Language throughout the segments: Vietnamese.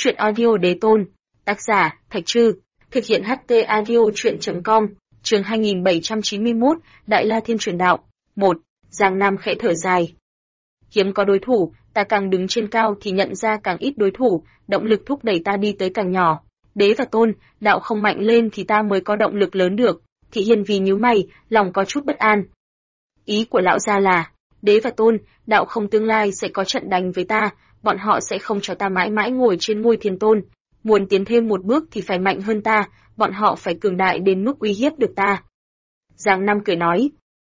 Truyện audio đế tôn. Tác giả, Thạch Trư. Thực hiện HT audio truyện.com. Chương 2791, Đại La Thiên Truyền Đạo. 1. Giang Nam khẽ thở dài. Hiếm có đối thủ, ta càng đứng trên cao thì nhận ra càng ít đối thủ, động lực thúc đẩy ta đi tới càng nhỏ. Đế và tôn, đạo không mạnh lên thì ta mới có động lực lớn được. Thị Hiên vì nhíu mày, lòng có chút bất an. Ý của lão gia là, đế và tôn, đạo không tương lai sẽ có trận đánh với ta, bọn họ sẽ không cho ta mãi mãi ngồi trên ngôi thiên tôn. Muốn tiến thêm một bước thì phải mạnh hơn ta, bọn họ phải cường đại đến mức uy hiếp được ta. Giang Nam cười nói.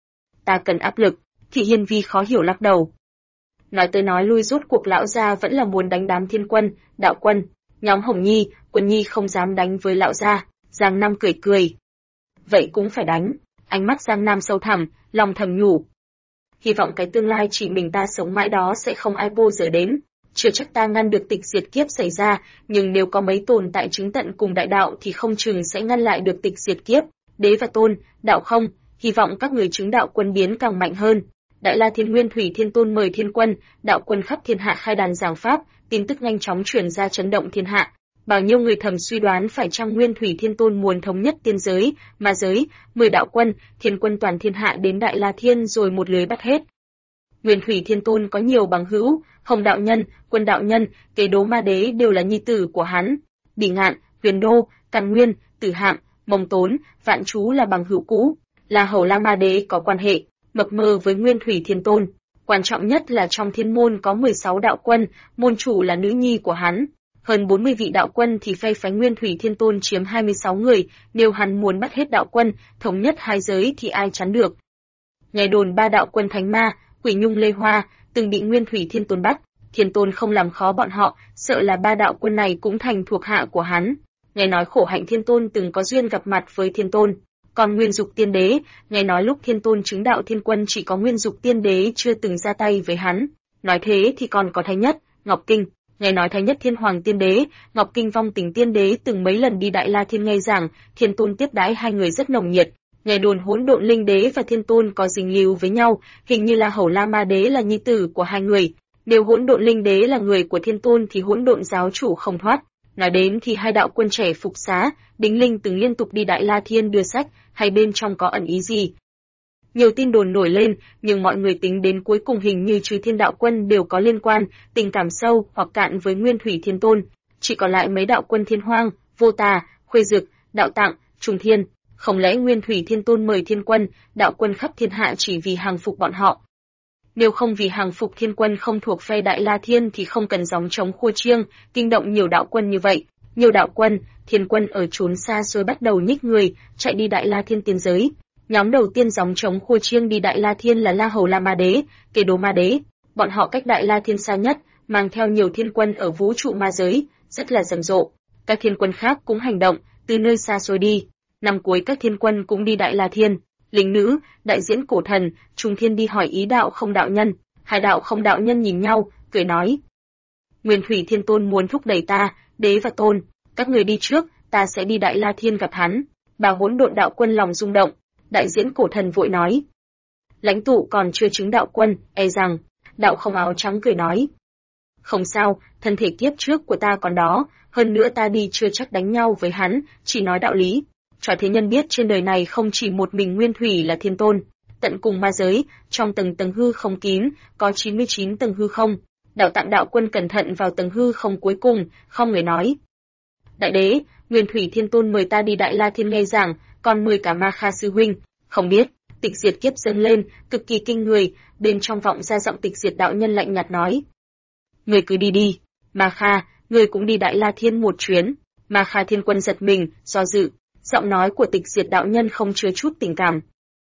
Ta cần áp lực, Thị Hiên Vi khó hiểu lắc đầu. Nói tới nói lui rốt cuộc lão gia vẫn là muốn đánh đám thiên quân, đạo quân. Nhóm Hồng Nhi, Quân Nhi không dám đánh với lão gia. Giang Nam cười cười. Vậy cũng phải đánh. Ánh mắt Giang Nam sâu thẳm, lòng thầm nhủ. Hy vọng cái tương lai chỉ mình ta sống mãi đó sẽ không ai bao giờ đến. Chưa chắc ta ngăn được tịch diệt kiếp xảy ra, nhưng nếu có mấy tồn tại chứng tận cùng đại đạo thì không chừng sẽ ngăn lại được tịch diệt kiếp. Đế và tôn, đạo không, hy vọng các người chứng đạo quân biến càng mạnh hơn. Đại La Thiên Nguyên Thủy Thiên Tôn mời thiên quân, đạo quân khắp thiên hạ khai đàn giảng pháp, tin tức nhanh chóng truyền ra chấn động thiên hạ. Bao nhiêu người thầm suy đoán phải chăng Nguyên Thủy Thiên Tôn muốn thống nhất tiên giới, ma giới, 10 đạo quân, thiên quân toàn thiên hạ đến Đại La Thiên rồi một lưới bắt hết. Nguyên Thủy Thiên Tôn có nhiều bằng hữu, Hồng đạo nhân, Quân đạo nhân, Kế Đố Ma Đế đều là nhi tử của hắn. Bỉ Ngạn, Huyền Đô, Càn Nguyên, Tử Hạm, Mông Tốn, Vạn Chú là bằng hữu cũ, là Hầu La Ma Đế có quan hệ mập mờ với Nguyên Thủy Thiên Tôn. Quan trọng nhất là trong thiên môn có 16 đạo quân, môn chủ là nữ nhi của hắn. Hơn 40 vị đạo quân thì phe phái Nguyên Thủy Thiên Tôn chiếm 26 người, nếu hắn muốn bắt hết đạo quân, thống nhất hai giới thì ai chắn được. Nghe đồn 3 đạo quân Thánh Ma, Quỷ Nhung Lê Hoa, từng bị Nguyên Thủy Thiên Tôn bắt, Thiên Tôn không làm khó bọn họ, sợ là 3 đạo quân này cũng thành thuộc hạ của hắn. Nghe nói Khổ Hạnh Thiên Tôn từng có duyên gặp mặt với Thiên Tôn. Còn Nguyên Dục Tiên Đế, nghe nói lúc Thiên Tôn chứng đạo thiên quân chỉ có Nguyên Dục Tiên Đế chưa từng ra tay với hắn. Nói thế thì còn có Thái Nhất, Ngọc Kinh. Nghe nói Thái Nhất Thiên Hoàng Tiên Đế, Ngọc Kinh Vong Tình Tiên Đế từng mấy lần đi Đại La Thiên nghe giảng, Thiên Tôn tiếp đãi hai người rất nồng nhiệt. Nghe đồn Hỗn Độn Linh Đế và Thiên Tôn có dính líu với nhau, hình như là Hầu La Ma Đế là nhi tử của hai người. Nếu Hỗn Độn Linh Đế là người của Thiên Tôn thì Hỗn Độn giáo chủ không thoát. Nói đến thì hai đạo quân trẻ Phục Xá, Đính Linh từng liên tục đi Đại La Thiên đưa sách, hay bên trong có ẩn ý gì? Nhiều tin đồn nổi lên, nhưng mọi người tính đến cuối cùng hình như trừ Thiên đạo quân đều có liên quan, tình cảm sâu hoặc cạn với Nguyên Thủy Thiên Tôn. Chỉ còn lại mấy đạo quân Thiên Hoang, Vô Tà, Khuê Dực, Đạo Tạng, Trùng Thiên. Không lẽ Nguyên Thủy Thiên Tôn mời thiên quân, đạo quân khắp thiên hạ chỉ vì hàng phục bọn họ? Nếu không vì hàng phục thiên quân không thuộc phe Đại La Thiên thì không cần gióng trống khua chiêng, kinh động nhiều đạo quân như vậy. Nhiều đạo quân, thiên quân ở chốn xa xôi bắt đầu nhích người, chạy đi Đại La Thiên tiên giới. Nhóm đầu tiên gióng trống khua chiêng đi Đại La Thiên là La Hầu La Ma Đế, Kế Đố Ma Đế. Bọn họ cách Đại La Thiên xa nhất, mang theo nhiều thiên quân ở vũ trụ ma giới, rất là rầm rộ. Các thiên quân khác cũng hành động, từ nơi xa xôi đi. Năm cuối các thiên quân cũng đi Đại La Thiên. Linh nữ, đại diễn cổ thần, Trung Thiên đi hỏi ý đạo không đạo nhân. Hai đạo không đạo nhân nhìn nhau, cười nói. Nguyên Thủy Thiên Tôn muốn thúc đẩy ta, đế và tôn. Các người đi trước, ta sẽ đi Đại La Thiên gặp hắn. Bà Hỗn Độn đạo quân lòng rung động. Đại diễn cổ thần vội nói. Lãnh tụ còn chưa chứng đạo quân, e rằng. Đạo không áo trắng cười nói. Không sao, thân thể kiếp trước của ta còn đó, hơn nữa ta đi chưa chắc đánh nhau với hắn, chỉ nói đạo lý. Cho thế nhân biết trên đời này không chỉ một mình Nguyên Thủy là Thiên Tôn. Tận cùng ma giới, trong tầng tầng hư không kín, có 99 tầng hư không. Đạo Tạng đạo quân cẩn thận vào tầng hư không cuối cùng, không người nói. Đại đế, Nguyên Thủy Thiên Tôn mời ta đi Đại La Thiên nghe giảng, còn mời cả Ma Kha sư huynh. Không biết, tịch diệt kiếp dâng lên, cực kỳ kinh người, bên trong vọng ra giọng tịch diệt đạo nhân lạnh nhạt nói. Người cứ đi đi, Ma Kha, người cũng đi Đại La Thiên một chuyến. Ma Kha thiên quân giật mình, do dự. Giọng nói của tịch diệt đạo nhân không chứa chút tình cảm.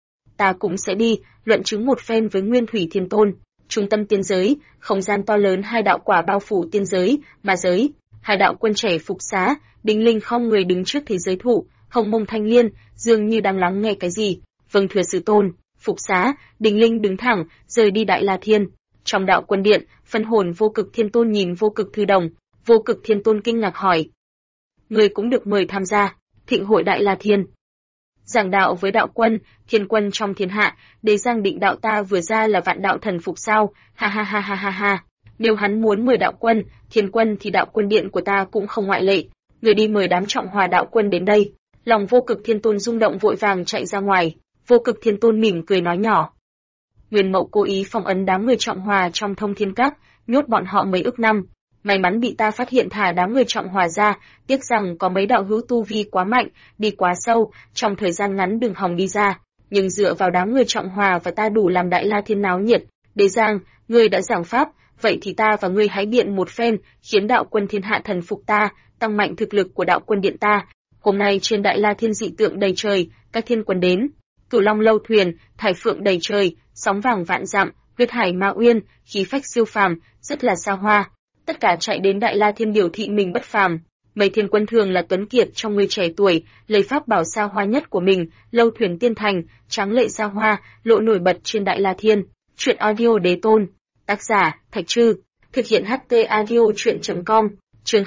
Ta cũng sẽ đi, luận chứng một phen với Nguyên Thủy Thiên Tôn. Trung tâm tiên giới, không gian to lớn hai đạo quả bao phủ tiên giới, ma giới. Hai đạo quân trẻ Phục Xá, Đính Linh không người đứng trước thế giới thụ, Hồng Mông Thanh Liên, dường như đang lắng nghe cái gì. Vâng thưa sư tôn, Phục Xá, Đính Linh đứng thẳng, rời đi Đại La Thiên. Trong đạo quân điện, phân hồn Vô Cực Thiên Tôn nhìn Vô Cực Thư Đồng. Vô Cực Thiên Tôn kinh ngạc hỏi. Người cũng được mời tham gia. Thịnh hội Đại La Thiên. Giảng đạo với đạo quân, thiên quân trong thiên hạ, Đế Giang Định đạo ta vừa ra là vạn đạo thần phục sao, ha ha ha ha ha ha. Nếu hắn muốn mời đạo quân, thiên quân thì đạo quân điện của ta cũng không ngoại lệ. Người đi mời đám Trọng Hòa đạo quân đến đây. Lòng Vô Cực Thiên Tôn rung động vội vàng chạy ra ngoài. Vô Cực Thiên Tôn mỉm cười nói nhỏ. Nguyên Mậu cố ý phong ấn đám người Trọng Hòa trong Thông Thiên Các, nhốt bọn họ mấy ức năm. May mắn bị ta phát hiện thả đám người Trọng Hòa ra, tiếc rằng có mấy đạo hữu tu vi quá mạnh, đi quá sâu, trong thời gian ngắn đừng hòng đi ra. Nhưng dựa vào đám người Trọng Hòa và ta đủ làm Đại La Thiên náo nhiệt. Đế Giang, ngươi đã giảng pháp, vậy thì ta và ngươi hãy biện một phen, khiến đạo quân thiên hạ thần phục ta, tăng mạnh thực lực của đạo quân điện ta. Hôm nay trên Đại La Thiên dị tượng đầy trời, các thiên quân đến. Cửu Long lâu thuyền, thải phượng đầy trời, sóng vàng vạn dặm, huyết hải ma uyên, khí phách siêu phàm, rất là xa hoa. Tất cả chạy đến Đại La Thiên biểu thị mình bất phàm. Mấy thiên quân thường là tuấn kiệt trong người trẻ tuổi, lấy pháp bảo xa hoa nhất của mình, lâu thuyền tiên thành, tráng lệ xa hoa, lộ nổi bật trên Đại La Thiên. Truyện audio Đế Tôn. Tác giả, Thạch Trư. Thực hiện HT audio truyện.com. Chương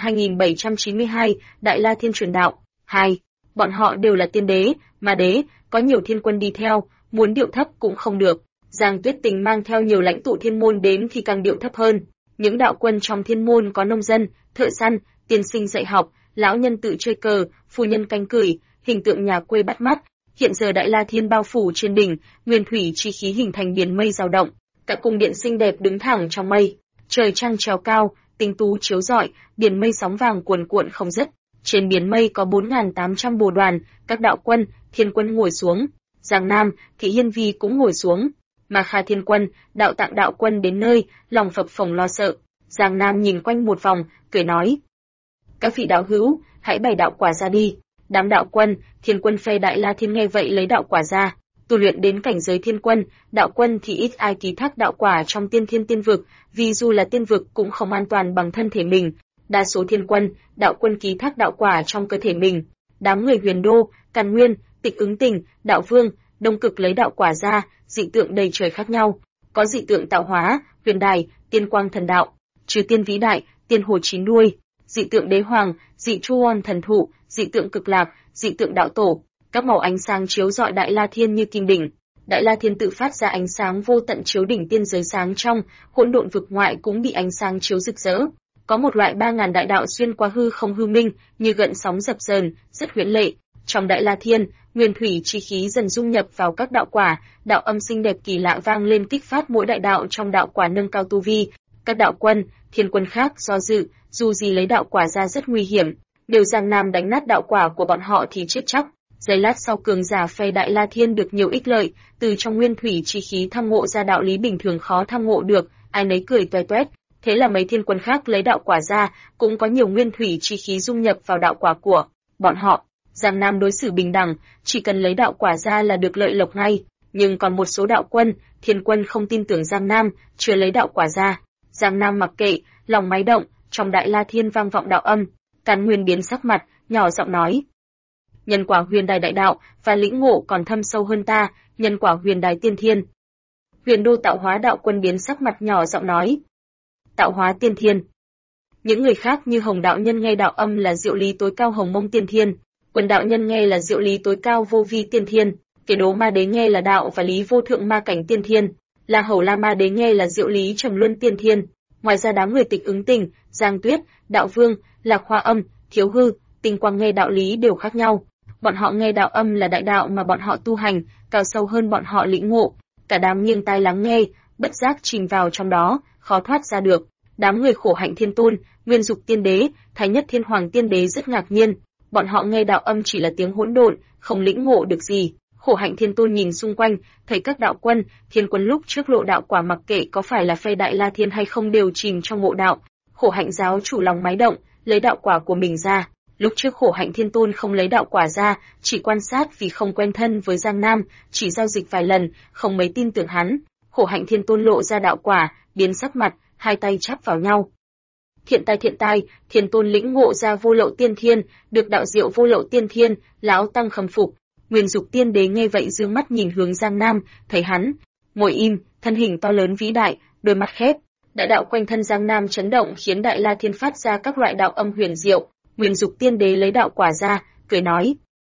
2792, Đại La Thiên truyền đạo. 2. Bọn họ đều là tiên đế, ma đế, có nhiều thiên quân đi theo, muốn điệu thấp cũng không được. Giang Tuyết Tình mang theo nhiều lãnh tụ thiên môn đến thì càng điệu thấp hơn. Những đạo quân trong thiên môn có nông dân, thợ săn, tiên sinh dạy học, lão nhân tự chơi cờ, phu nhân canh cửi, hình tượng nhà quê bắt mắt. Hiện giờ Đại La Thiên bao phủ trên đỉnh, nguyên thủy chi khí hình thành biển mây dao động. Cả cung điện xinh đẹp đứng thẳng trong mây, trời trăng treo cao, tinh tú chiếu rọi, biển mây sóng vàng cuồn cuộn không dứt. Trên biển mây có 4.800 bồ đoàn, các đạo quân, thiên quân ngồi xuống. Giang Nam, Thị Hiên Vi cũng ngồi xuống. Mà Kha Thiên Quân, Đạo Tạng đạo quân đến nơi, lòng phập phồng lo sợ. Giang Nam nhìn quanh một vòng, cười nói: các vị đạo hữu, hãy bày đạo quả ra đi. Đám đạo quân, thiên quân phe Đại La Thiên nghe vậy lấy đạo quả ra. Tu luyện đến cảnh giới thiên quân, đạo quân thì ít ai ký thác đạo quả trong tiên thiên tiên vực, vì dù là tiên vực cũng không an toàn bằng thân thể mình. Đa số thiên quân, đạo quân ký thác đạo quả trong cơ thể mình. Đám người Huyền Đô, Càn Nguyên, Tịch Ứng Tình, Đạo Vương, Đông Cực lấy đạo quả ra, dị tượng đầy trời khác nhau. Có dị tượng tạo hóa, huyền đài, tiên quang thần đạo, trừ tiên vĩ đại, tiên hồ chín đuôi, dị tượng đế hoàng, dị chu on thần thụ, dị tượng cực lạc, dị tượng đạo tổ. Các màu ánh sáng chiếu rọi Đại La Thiên như kim đỉnh. Đại La Thiên tự phát ra ánh sáng vô tận chiếu đỉnh tiên giới sáng trong, hỗn độn vực ngoại cũng bị ánh sáng chiếu rực rỡ. Có một loại 3.000 đại đạo xuyên qua hư không hư minh, như gợn sóng dập dờn, rất huyễn lệ. Trong Đại La Thiên, nguyên thủy chi khí dần dung nhập vào các đạo quả, đạo âm xinh đẹp kỳ lạ vang lên kích phát mỗi đại đạo trong đạo quả nâng cao tu vi. Các đạo quân, thiên quân khác do dự, dù gì lấy đạo quả ra rất nguy hiểm, nếu Giang Nam đánh nát đạo quả của bọn họ thì chết chóc. Giây lát sau cường giả phe Đại La Thiên được nhiều ích lợi, từ trong nguyên thủy chi khí tham ngộ ra đạo lý bình thường khó tham ngộ được, ai nấy cười toe toét. Thế là mấy thiên quân khác lấy đạo quả ra, cũng có nhiều nguyên thủy chi khí dung nhập vào đạo quả của bọn họ. Giang Nam đối xử bình đẳng, chỉ cần lấy đạo quả ra là được lợi lộc ngay. Nhưng còn một số đạo quân, thiên quân không tin tưởng Giang Nam, chưa lấy đạo quả ra. Giang Nam mặc kệ, lòng máy động, trong Đại La Thiên vang vọng đạo âm. Càn Nguyên biến sắc mặt, nhỏ giọng nói: nhân quả huyền đài đại đạo và lĩnh ngộ còn thâm sâu hơn ta, nhân quả huyền đài tiên thiên. Huyền Đô tạo hóa đạo quân biến sắc mặt, nhỏ giọng nói: tạo hóa tiên thiên. Những người khác như Hồng đạo nhân nghe đạo âm là diệu lý tối cao Hồng Mông tiên thiên, Quần đạo nhân nghe là diệu lý tối cao Vô Vi tiên thiên, Kế Đố ma đế nghe là đạo và lý vô thượng ma cảnh tiên thiên, La Hầu La ma đế nghe là diệu lý trầm luân tiên thiên. Ngoài ra đám người Tịch Ứng Tình, Giang Tuyết, Đạo Vương, Lạc Hoa Âm, Thiếu Hư, Tinh Quang nghe đạo lý đều khác nhau. Bọn họ nghe đạo âm là đại đạo mà bọn họ tu hành, cao sâu hơn bọn họ lĩnh ngộ. Cả đám nghiêng tai lắng nghe, bất giác chìm vào trong đó, khó thoát ra được. Đám người Khổ Hạnh Thiên Tôn, Nguyên Dục Tiên Đế, Thái Nhất Thiên Hoàng Tiên Đế rất ngạc nhiên. Bọn họ nghe đạo âm chỉ là tiếng hỗn độn, không lĩnh ngộ được gì. Khổ Hạnh Thiên Tôn nhìn xung quanh, thấy các đạo quân, thiên quân lúc trước lộ đạo quả mặc kệ có phải là phe Đại La Thiên hay không đều chìm trong ngộ đạo. Khổ Hạnh giáo chủ lòng máy động, lấy đạo quả của mình ra. Lúc trước Khổ Hạnh Thiên Tôn không lấy đạo quả ra, chỉ quan sát vì không quen thân với Giang Nam, chỉ giao dịch vài lần, không mấy tin tưởng hắn. Khổ Hạnh Thiên Tôn lộ ra đạo quả, biến sắc mặt, hai tay chắp vào nhau. Thiện tai, Thiên Tôn lĩnh ngộ ra vô lậu tiên thiên, được đạo diệu vô lậu tiên thiên, lão tăng khâm phục. Nguyên Dục Tiên Đế nghe vậy dương mắt nhìn hướng Giang Nam, thấy hắn ngồi im, thân hình to lớn vĩ đại, đôi mắt khép. Đại đạo quanh thân Giang Nam chấn động khiến Đại La Thiên phát ra các loại đạo âm huyền diệu. Nguyên Dục Tiên Đế lấy đạo quả ra, cười nói: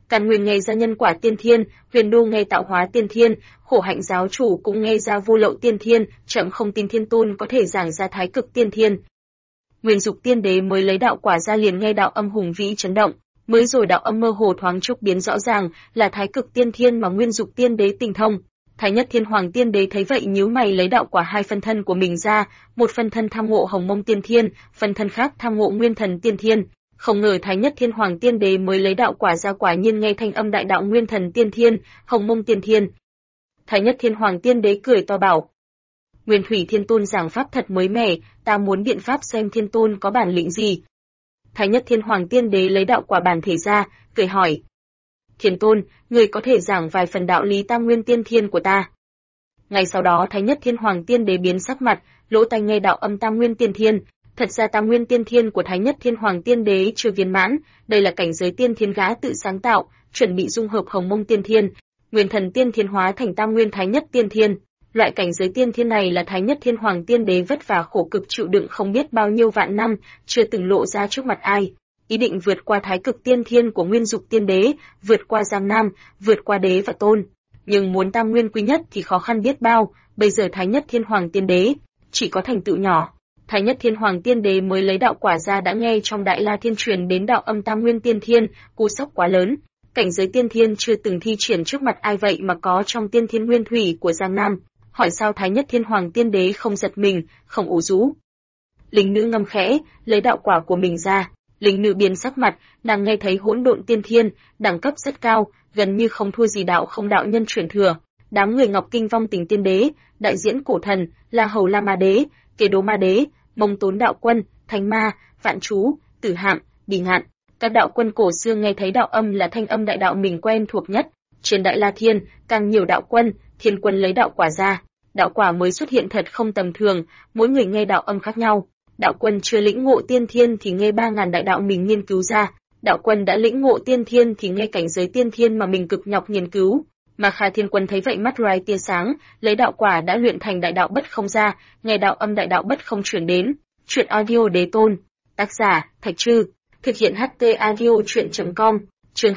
Càn Nguyên nghe ra nhân quả tiên thiên, Huyền Đô nghe tạo hóa tiên thiên, Khổ Hạnh giáo chủ cũng nghe ra vô lậu tiên thiên, chậm không tin Thiên Tôn có thể giảng ra thái cực tiên thiên. Nguyên Dục Tiên Đế mới lấy đạo quả ra liền nghe đạo âm hùng vĩ chấn động, mới rồi đạo âm mơ hồ thoáng chốc biến rõ ràng, là thái cực tiên thiên mà Nguyên Dục Tiên Đế tinh thông. Thái Nhất Thiên Hoàng Tiên Đế thấy vậy nhíu mày lấy đạo quả hai phân thân của mình ra, một phân thân tham ngộ Hồng Mông Tiên Thiên, phân thân khác tham ngộ Nguyên Thần Tiên Thiên. Không ngờ Thái Nhất Thiên Hoàng Tiên Đế mới lấy đạo quả ra quả nhiên nghe thanh âm đại đạo Nguyên Thần Tiên Thiên, Hồng Mông Tiên Thiên. Thái Nhất Thiên Hoàng Tiên Đế cười to bảo: Nguyên Thủy Thiên Tôn giảng pháp thật mới mẻ, ta muốn biện pháp xem Thiên Tôn có bản lĩnh gì. Thái Nhất Thiên Hoàng Tiên Đế lấy đạo quả bản thể ra, cười hỏi: Thiên Tôn, người có thể giảng vài phần đạo lý Tam Nguyên Tiên Thiên của ta? Ngay sau đó Thái Nhất Thiên Hoàng Tiên Đế biến sắc mặt, lỗ tai nghe đạo âm Tam Nguyên Tiên Thiên. Thật ra Tam Nguyên Tiên Thiên của Thái Nhất Thiên Hoàng Tiên Đế chưa viên mãn, đây là cảnh giới tiên thiên gã tự sáng tạo, chuẩn bị dung hợp Hồng Mông Tiên Thiên, Nguyên Thần Tiên Thiên hóa thành Tam Nguyên Thái Nhất Tiên Thiên. Loại cảnh giới tiên thiên này là Thái Nhất Thiên Hoàng Tiên Đế vất vả khổ cực chịu đựng không biết bao nhiêu vạn năm, chưa từng lộ ra trước mặt ai. Ý định vượt qua Thái Cực Tiên Thiên của Nguyên Dục Tiên Đế, vượt qua Giang Nam, vượt qua Đế và Tôn. Nhưng muốn Tam Nguyên quý nhất thì khó khăn biết bao, bây giờ Thái Nhất Thiên Hoàng Tiên Đế chỉ có thành tựu nhỏ. Thái Nhất Thiên Hoàng Tiên Đế mới lấy đạo quả ra đã nghe trong Đại La Thiên truyền đến đạo âm Tam Nguyên Tiên Thiên, cú sốc quá lớn. Cảnh giới tiên thiên chưa từng thi triển trước mặt ai vậy mà có trong Tiên Thiên Nguyên Thủy của Giang Nam. Hỏi sao Thái Nhất Thiên Hoàng Tiên Đế không giật mình, không ủ rũ. Linh nữ ngâm khẽ, lấy đạo quả của mình ra. Linh nữ biến sắc mặt, nàng nghe thấy hỗn độn tiên thiên, đẳng cấp rất cao, gần như không thua gì đạo không đạo nhân truyền thừa. Đám người Ngọc Kinh Vong Tình Tiên Đế, đại diễn cổ thần, La Hầu La Ma Đế, Kế Đố Ma Đế, Mông Tốn Đạo Quân, Thánh Ma, Vạn Chú, Tử Hạm, Bỉ Ngạn. Các đạo quân cổ xưa nghe thấy đạo âm là thanh âm đại đạo mình quen thuộc nhất. Trên Đại La Thiên, càng nhiều đạo quân, thiên quân lấy đạo quả ra. Đạo quả mới xuất hiện thật không tầm thường, mỗi người nghe đạo âm khác nhau. Đạo quân chưa lĩnh ngộ tiên thiên thì nghe 3000 đại đạo mình nghiên cứu ra. Đạo quân đã lĩnh ngộ tiên thiên thì nghe cảnh giới tiên thiên mà mình cực nhọc nghiên cứu. Mà Kha Thiên Quân thấy vậy mắt rai tia sáng, lấy đạo quả đã luyện thành đại đạo bất không ra, nghe đạo âm đại đạo bất không truyền đến. Truyện audio Đế Tôn, tác giả Thạch Trư, thực hiện HT audio truyện.com, chương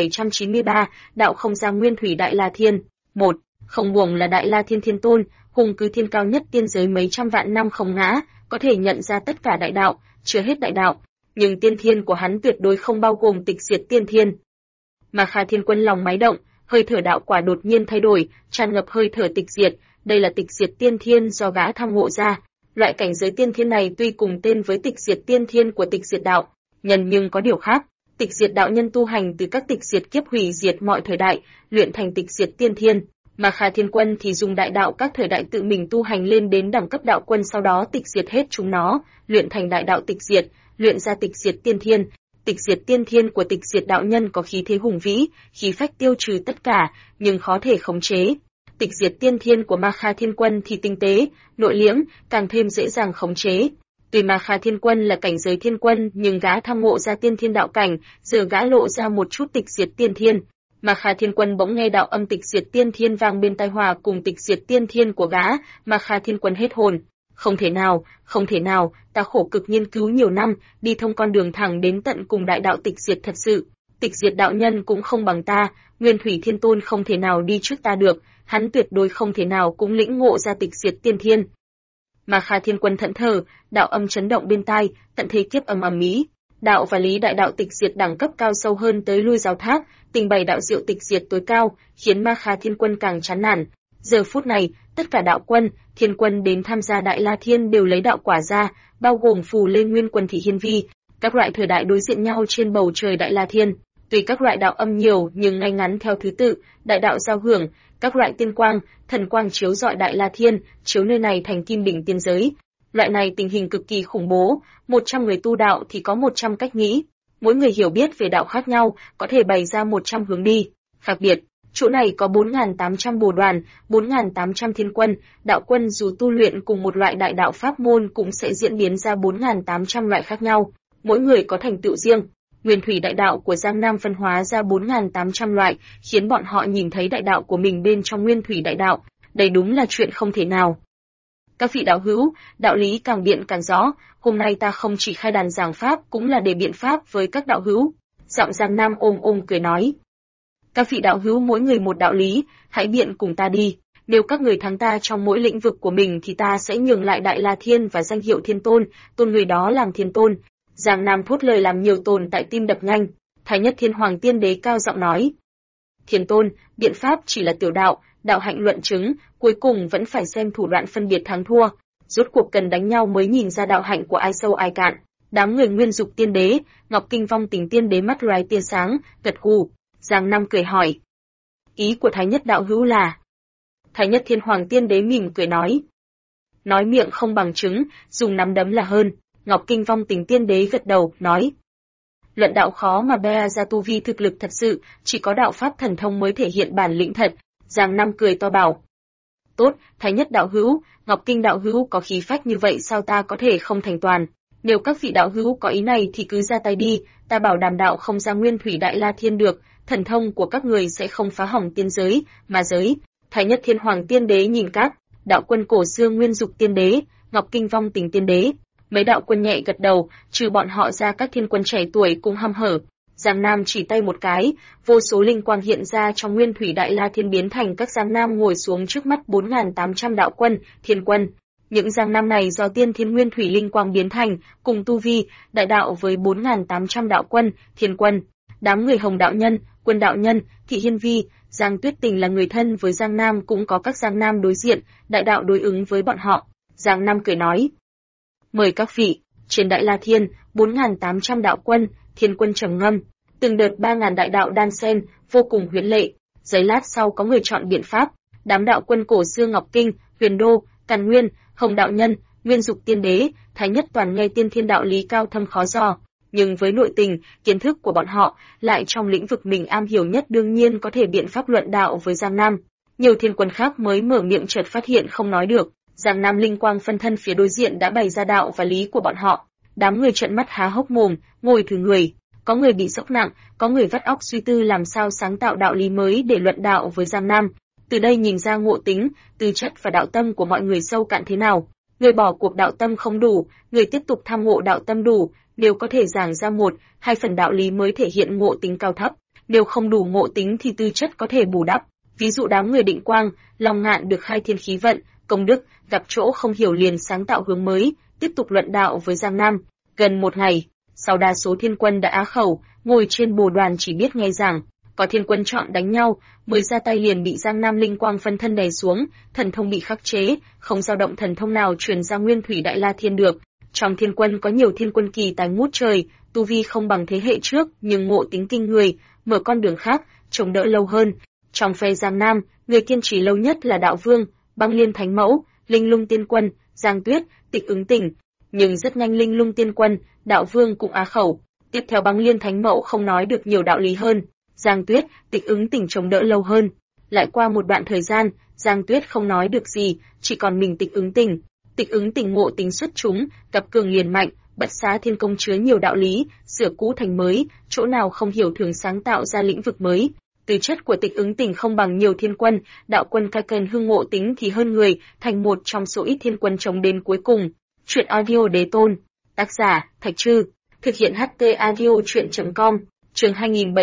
2793, đạo không gian Nguyên Thủy Đại La Thiên. 1. Không uổng là Đại La Thiên Thiên Tôn, hùng cứ thiên cao nhất tiên giới mấy trăm vạn năm không ngã, có thể nhận ra tất cả đại đạo, chưa hết đại đạo, nhưng tiên thiên của hắn tuyệt đối không bao gồm tịch diệt tiên thiên. Mà Kha Thiên Quân lòng máy động, hơi thở đạo quả đột nhiên thay đổi, tràn ngập hơi thở tịch diệt, đây là tịch diệt tiên thiên do gã tham ngộ ra. Loại cảnh giới tiên thiên này tuy cùng tên với tịch diệt tiên thiên của tịch diệt đạo nhân nhưng có điều khác. Tịch diệt đạo nhân tu hành từ các tịch diệt kiếp hủy diệt mọi thời đại, luyện thành tịch diệt tiên thiên, mà Kha Thiên Quân thì dùng đại đạo các thời đại tự mình tu hành lên đến đẳng cấp đạo quân, sau đó tịch diệt hết chúng nó, luyện thành đại đạo tịch diệt, luyện ra tịch diệt tiên thiên. Tịch diệt tiên thiên của tịch diệt đạo nhân có khí thế hùng vĩ, khí phách tiêu trừ tất cả, nhưng khó thể khống chế. Tịch diệt tiên thiên của Ma Kha Thiên Quân thì tinh tế, nội liễm, càng thêm dễ dàng khống chế. Tuy Ma Kha Thiên Quân là cảnh giới thiên quân, nhưng gã tham ngộ ra tiên thiên đạo cảnh, giờ gã lộ ra một chút tịch diệt tiên thiên. Ma Kha Thiên Quân bỗng nghe đạo âm tịch diệt tiên thiên vang bên tai hòa cùng tịch diệt tiên thiên của gã, Ma Kha Thiên Quân hết hồn. Không thể nào, ta khổ cực nghiên cứu nhiều năm, đi thông con đường thẳng đến tận cùng đại đạo tịch diệt thật sự. Tịch diệt đạo nhân cũng không bằng ta, Nguyên Thủy Thiên Tôn không thể nào đi trước ta được, hắn tuyệt đối không thể nào cũng lĩnh ngộ ra tịch diệt tiên thiên. Mà Kha Thiên Quân thẫn thờ, đạo âm chấn động bên tai, tận thế kiếp ầm ĩ. Đạo và lý đại đạo tịch diệt đẳng cấp cao sâu hơn tới lui giáo thác, tình bày đạo diệu tịch diệt tối cao, khiến Ma Kha Thiên Quân càng chán nản. Giờ phút này, tất cả đạo quân, thiên quân đến tham gia Đại La Thiên đều lấy đạo quả ra, bao gồm Phù Lê Nguyên Quân Thị Hiên Vi, các loại thời đại đối diện nhau trên bầu trời Đại La Thiên. Tuy các loại đạo âm nhiều nhưng ngay ngắn theo thứ tự, đại đạo giao hưởng, các loại tiên quang, thần quang chiếu rọi Đại La Thiên, chiếu nơi này thành kim đỉnh tiên giới. Loại này tình hình cực kỳ khủng bố, 100 người tu đạo thì có 100 cách nghĩ, mỗi người hiểu biết về đạo khác nhau, có thể bày ra 100 hướng đi. Khác biệt, chỗ này có 4.800 bồ đoàn, 4.800 thiên quân, đạo quân dù tu luyện cùng một loại đại đạo pháp môn cũng sẽ diễn biến ra 4.800 loại khác nhau, mỗi người có thành tựu riêng. Nguyên Thủy đại đạo của Giang Nam phân hóa ra 4.800 loại, khiến bọn họ nhìn thấy đại đạo của mình bên trong Nguyên Thủy đại đạo, đây đúng là chuyện không thể nào. Các vị đạo hữu, đạo lý càng biện càng rõ, hôm nay ta không chỉ khai đàn giảng pháp cũng là để biện pháp với các đạo hữu. Giọng Giang Nam ôm cười nói. Các vị đạo hữu mỗi người một đạo lý, hãy biện cùng ta đi. Nếu các người thắng ta trong mỗi lĩnh vực của mình thì ta sẽ nhường lại Đại La Thiên và danh hiệu Thiên Tôn, tôn người đó làm Thiên Tôn. Giang Nam thốt lời làm nhiều tồn tại tim đập nhanh. Thái Nhất Thiên Hoàng Tiên Đế cao giọng nói: Thiên Tôn, biện pháp chỉ là tiểu đạo, đạo hạnh luận chứng, cuối cùng vẫn phải xem thủ đoạn phân biệt thắng thua. Rốt cuộc cần đánh nhau mới nhìn ra đạo hạnh của ai sâu ai cạn. Đám người Nguyên Dục Tiên Đế, Ngọc Kinh Vong Tình Tiên Đế mắt lóe tia sáng, gật gù. Giang Nam cười hỏi: Ý của Thái Nhất đạo hữu là? Thái Nhất Thiên Hoàng Tiên Đế mỉm cười nói: Nói miệng không bằng chứng, dùng nắm đấm là hơn. Ngọc Kinh Vong Tình Tiên Đế gật đầu, nói: Luận đạo khó mà bè ra tu vi thực lực thật sự, chỉ có đạo pháp thần thông mới thể hiện bản lĩnh thật. Giang Nam cười to bảo: Tốt, Thái Nhất đạo hữu, Ngọc Kinh đạo hữu có khí phách như vậy sao ta có thể không thành toàn. Nếu các vị đạo hữu có ý này thì cứ ra tay đi, ta bảo đảm đạo không ra Nguyên Thủy Đại La Thiên được, thần thông của các người sẽ không phá hỏng tiên giới, mà giới. Thái Nhất Thiên Hoàng Tiên Đế nhìn các đạo quân cổ xưa Nguyên Dục Tiên Đế, Ngọc Kinh Vong Tình Tiên Đế, mấy đạo quân nhẹ gật đầu, trừ bọn họ ra các thiên quân trẻ tuổi cũng hăm hở. Giang Nam chỉ tay một cái, vô số linh quang hiện ra trong Nguyên Thủy Đại La Thiên biến thành các Giang Nam ngồi xuống trước mắt 4.800 đạo quân, thiên quân. Những Giang Nam này do tiên thiên Nguyên Thủy linh quang biến thành, cùng tu vi, đại đạo với 4.800 đạo quân, thiên quân. Đám người Hồng đạo nhân, Quân đạo nhân, Thị Hiên Vi, Giang Tuyết Tình là người thân với Giang Nam cũng có các Giang Nam đối diện, đại đạo đối ứng với bọn họ. Giang Nam cười nói: Mời các vị, trên Đại La Thiên, 4.800 đạo quân, thiên quân trầm ngâm, từng đợt 3.000 đại đạo đan xen, vô cùng huyễn lệ. Giây lát sau có người chọn biện pháp, đám đạo quân cổ xưa Ngọc Kinh, Huyền Đô, Càn Nguyên, Hồng đạo nhân, Nguyên Dục Tiên Đế, Thái Nhất toàn nghe tiên thiên đạo lý cao thâm khó dò, nhưng với nội tình, kiến thức của bọn họ, lại trong lĩnh vực mình am hiểu nhất đương nhiên có thể biện pháp luận đạo với Giang Nam. Nhiều thiên quân khác mới mở miệng chợt phát hiện không nói được, Giang Nam linh quang phân thân phía đối diện đã bày ra đạo và lý của bọn họ. Đám người trợn mắt há hốc mồm, ngồi thử người, có người bị sốc nặng, có người vắt óc suy tư làm sao sáng tạo đạo lý mới để luận đạo với Giang Nam. Từ đây nhìn ra ngộ tính, tư chất và đạo tâm của mọi người sâu cạn thế nào. Người bỏ cuộc đạo tâm không đủ, người tiếp tục tham ngộ đạo tâm đủ, nếu có thể giảng ra 1-2 phần đạo lý mới thể hiện ngộ tính cao thấp, nếu không đủ ngộ tính thì tư chất có thể bù đắp. Ví dụ đám người Định Quang, Long Ngạn được khai thiên khí vận, công đức, gặp chỗ không hiểu liền sáng tạo hướng mới, tiếp tục luận đạo với Giang Nam. Gần một ngày, sau đa số thiên quân đã á khẩu, ngồi trên bồ đoàn chỉ biết nghe giảng. Có thiên quân chọn đánh nhau, mới ra tay liền bị Giang Nam linh quang phân thân đè xuống, thần thông bị khắc chế, không dao động thần thông nào truyền ra Nguyên Thủy Đại La Thiên được. Trong thiên quân có nhiều thiên quân kỳ tài ngút trời, tu vi không bằng thế hệ trước, nhưng ngộ tính kinh người, mở con đường khác, chống đỡ lâu hơn. Trong phe Giang Nam, người kiên trì lâu nhất là Đạo Vương, Băng Liên Thánh Mẫu, Linh Lung Tiên Quân, Giang Tuyết, Tịch Ứng Tỉnh. Nhưng rất nhanh Linh Lung Tiên Quân, Đạo Vương cũng á khẩu. Tiếp theo Băng Liên Thánh Mẫu không nói được nhiều đạo lý hơn. Giang Tuyết, Tịch Ứng Tỉnh chống đỡ lâu hơn. Lại qua một đoạn thời gian, Giang Tuyết không nói được gì, chỉ còn mình Tịch Ứng Tỉnh. Tịch Ứng Tỉnh ngộ tính xuất chúng, cặp cường liền mạnh, Bất Xá Thiên Công chứa nhiều đạo lý, sửa cũ thành mới, chỗ nào không hiểu thường sáng tạo ra lĩnh vực mới. Tư chất của Tịch Ứng Tỉnh không bằng nhiều thiên quân, đạo quân Ca Cần Hưng ngộ tính thì hơn người, thành một trong số ít thiên quân chống đến cuối cùng. Truyện audio Đế Tôn, tác giả Thạch Trư, thực hiện HT audio truyện.com. Chương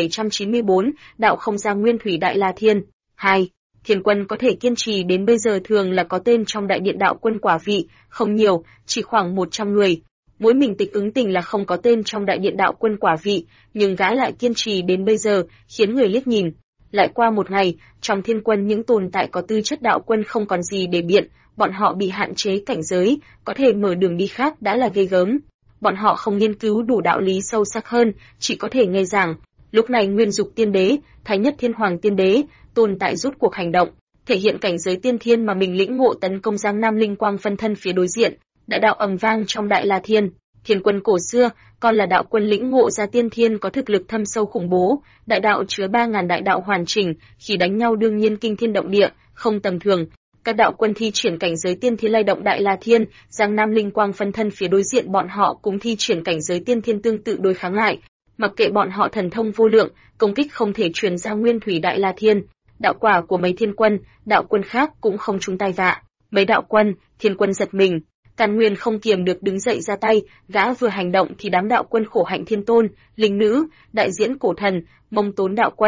2794, đạo không ra Nguyên Thủy Đại La Thiên. 2. Thiên quân có thể kiên trì đến bây giờ thường là có tên trong đại điện đạo quân quả vị, không nhiều, chỉ khoảng 100 người. Mỗi mình Tịch Ứng Tỉnh là không có tên trong đại điện đạo quân quả vị, nhưng gã lại kiên trì đến bây giờ, khiến người liếc nhìn. Lại qua một ngày, trong thiên quân những tồn tại có tư chất đạo quân không còn gì để biện, bọn họ bị hạn chế cảnh giới, có thể mở đường đi khác đã là ghê gớm. Bọn họ không nghiên cứu đủ đạo lý sâu sắc hơn, chỉ có thể nghe giảng. Lúc này Nguyên Dục Tiên Đế, Thái Nhất Thiên Hoàng Tiên Đế, tồn tại rút cuộc hành động, thể hiện cảnh giới tiên thiên mà mình lĩnh ngộ tấn công Giang Nam linh quang phân thân phía đối diện. Đại đạo ầm vang trong Đại La Thiên, thiên quân cổ xưa, còn là đạo quân lĩnh ngộ ra tiên thiên có thực lực thâm sâu khủng bố, đại đạo chứa 3.000 đại đạo hoàn chỉnh, khi đánh nhau đương nhiên kinh thiên động địa, không tầm thường. Các đạo quân thi triển cảnh giới tiên thiên lay động Đại La Thiên, Giang Nam linh quang phân thân phía đối diện bọn họ cũng thi triển cảnh giới tiên thiên tương tự đối kháng lại. Mặc kệ bọn họ thần thông vô lượng, công kích không thể truyền ra Nguyên Thủy Đại La Thiên. Đạo quả của mấy thiên quân, đạo quân khác cũng không chung tay vạ. Mấy đạo quân, thiên quân giật mình. Càn Nguyên không kiềm được đứng dậy ra tay, gã vừa hành động thì đám đạo quân Khổ Hạnh Thiên Tôn, Linh Nữ, đại diễn Cổ Thần, Mông Tốn đạo quân,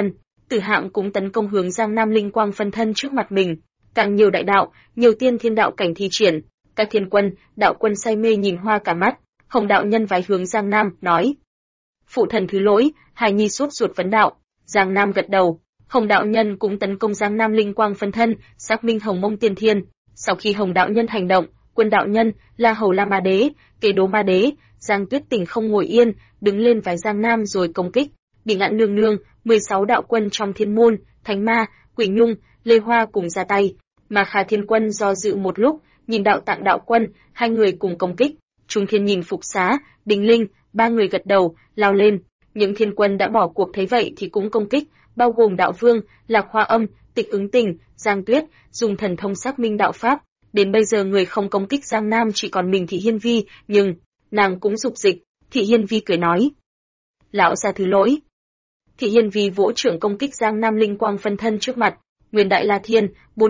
Tử Hạm cũng tấn công hướng Giang Nam linh quang phân thân trước mặt mình. Càng nhiều đại đạo, nhiều tiên thiên đạo cảnh thi triển. Các thiên quân, đạo quân say mê nhìn hoa cả mắt. Hồng đạo nhân vái hướng Giang Nam, nói: Phụ thần thứ lỗi, hài nhi sốt ruột vấn đạo. Giang Nam gật đầu. Hồng đạo nhân cũng tấn công Giang Nam linh quang phân thân, xác minh Hồng Mông Tiên Thiên. Sau khi Hồng đạo nhân hành động, Quân đạo nhân, La Hầu La Ma Đế, Kế Đố Ma Đế, Giang Tuyết Tình không ngồi yên, đứng lên vái Giang Nam rồi công kích. Bị Ngạn Nương Nương, 16 đạo quân trong Thiên Môn, Thánh Ma, Quỷ Nhung, Lê Hoa cùng ra tay. Mà Khả Thiên Quân do dự một lúc, nhìn Đạo Tạng đạo quân, hai người cùng công kích. Trung Thiên nhìn Phục Xá, Đình Linh, ba người gật đầu, lao lên. Những thiên quân đã bỏ cuộc thấy vậy thì cũng công kích, bao gồm Đạo Vương, Lạc Hoa Âm, Tịch Ứng Tình, Giang Tuyết, dùng thần thông xác minh đạo pháp. Đến bây giờ người không công kích Giang Nam chỉ còn mình Thị Hiên Vi, nhưng nàng cũng dục dịch. Thị Hiên Vi cười nói: Lão gia thứ lỗi. Thị Hiên Vi vỗ trưởng công kích Giang Nam linh quang phân thân trước mặt. Nguyên Đại La Thiên,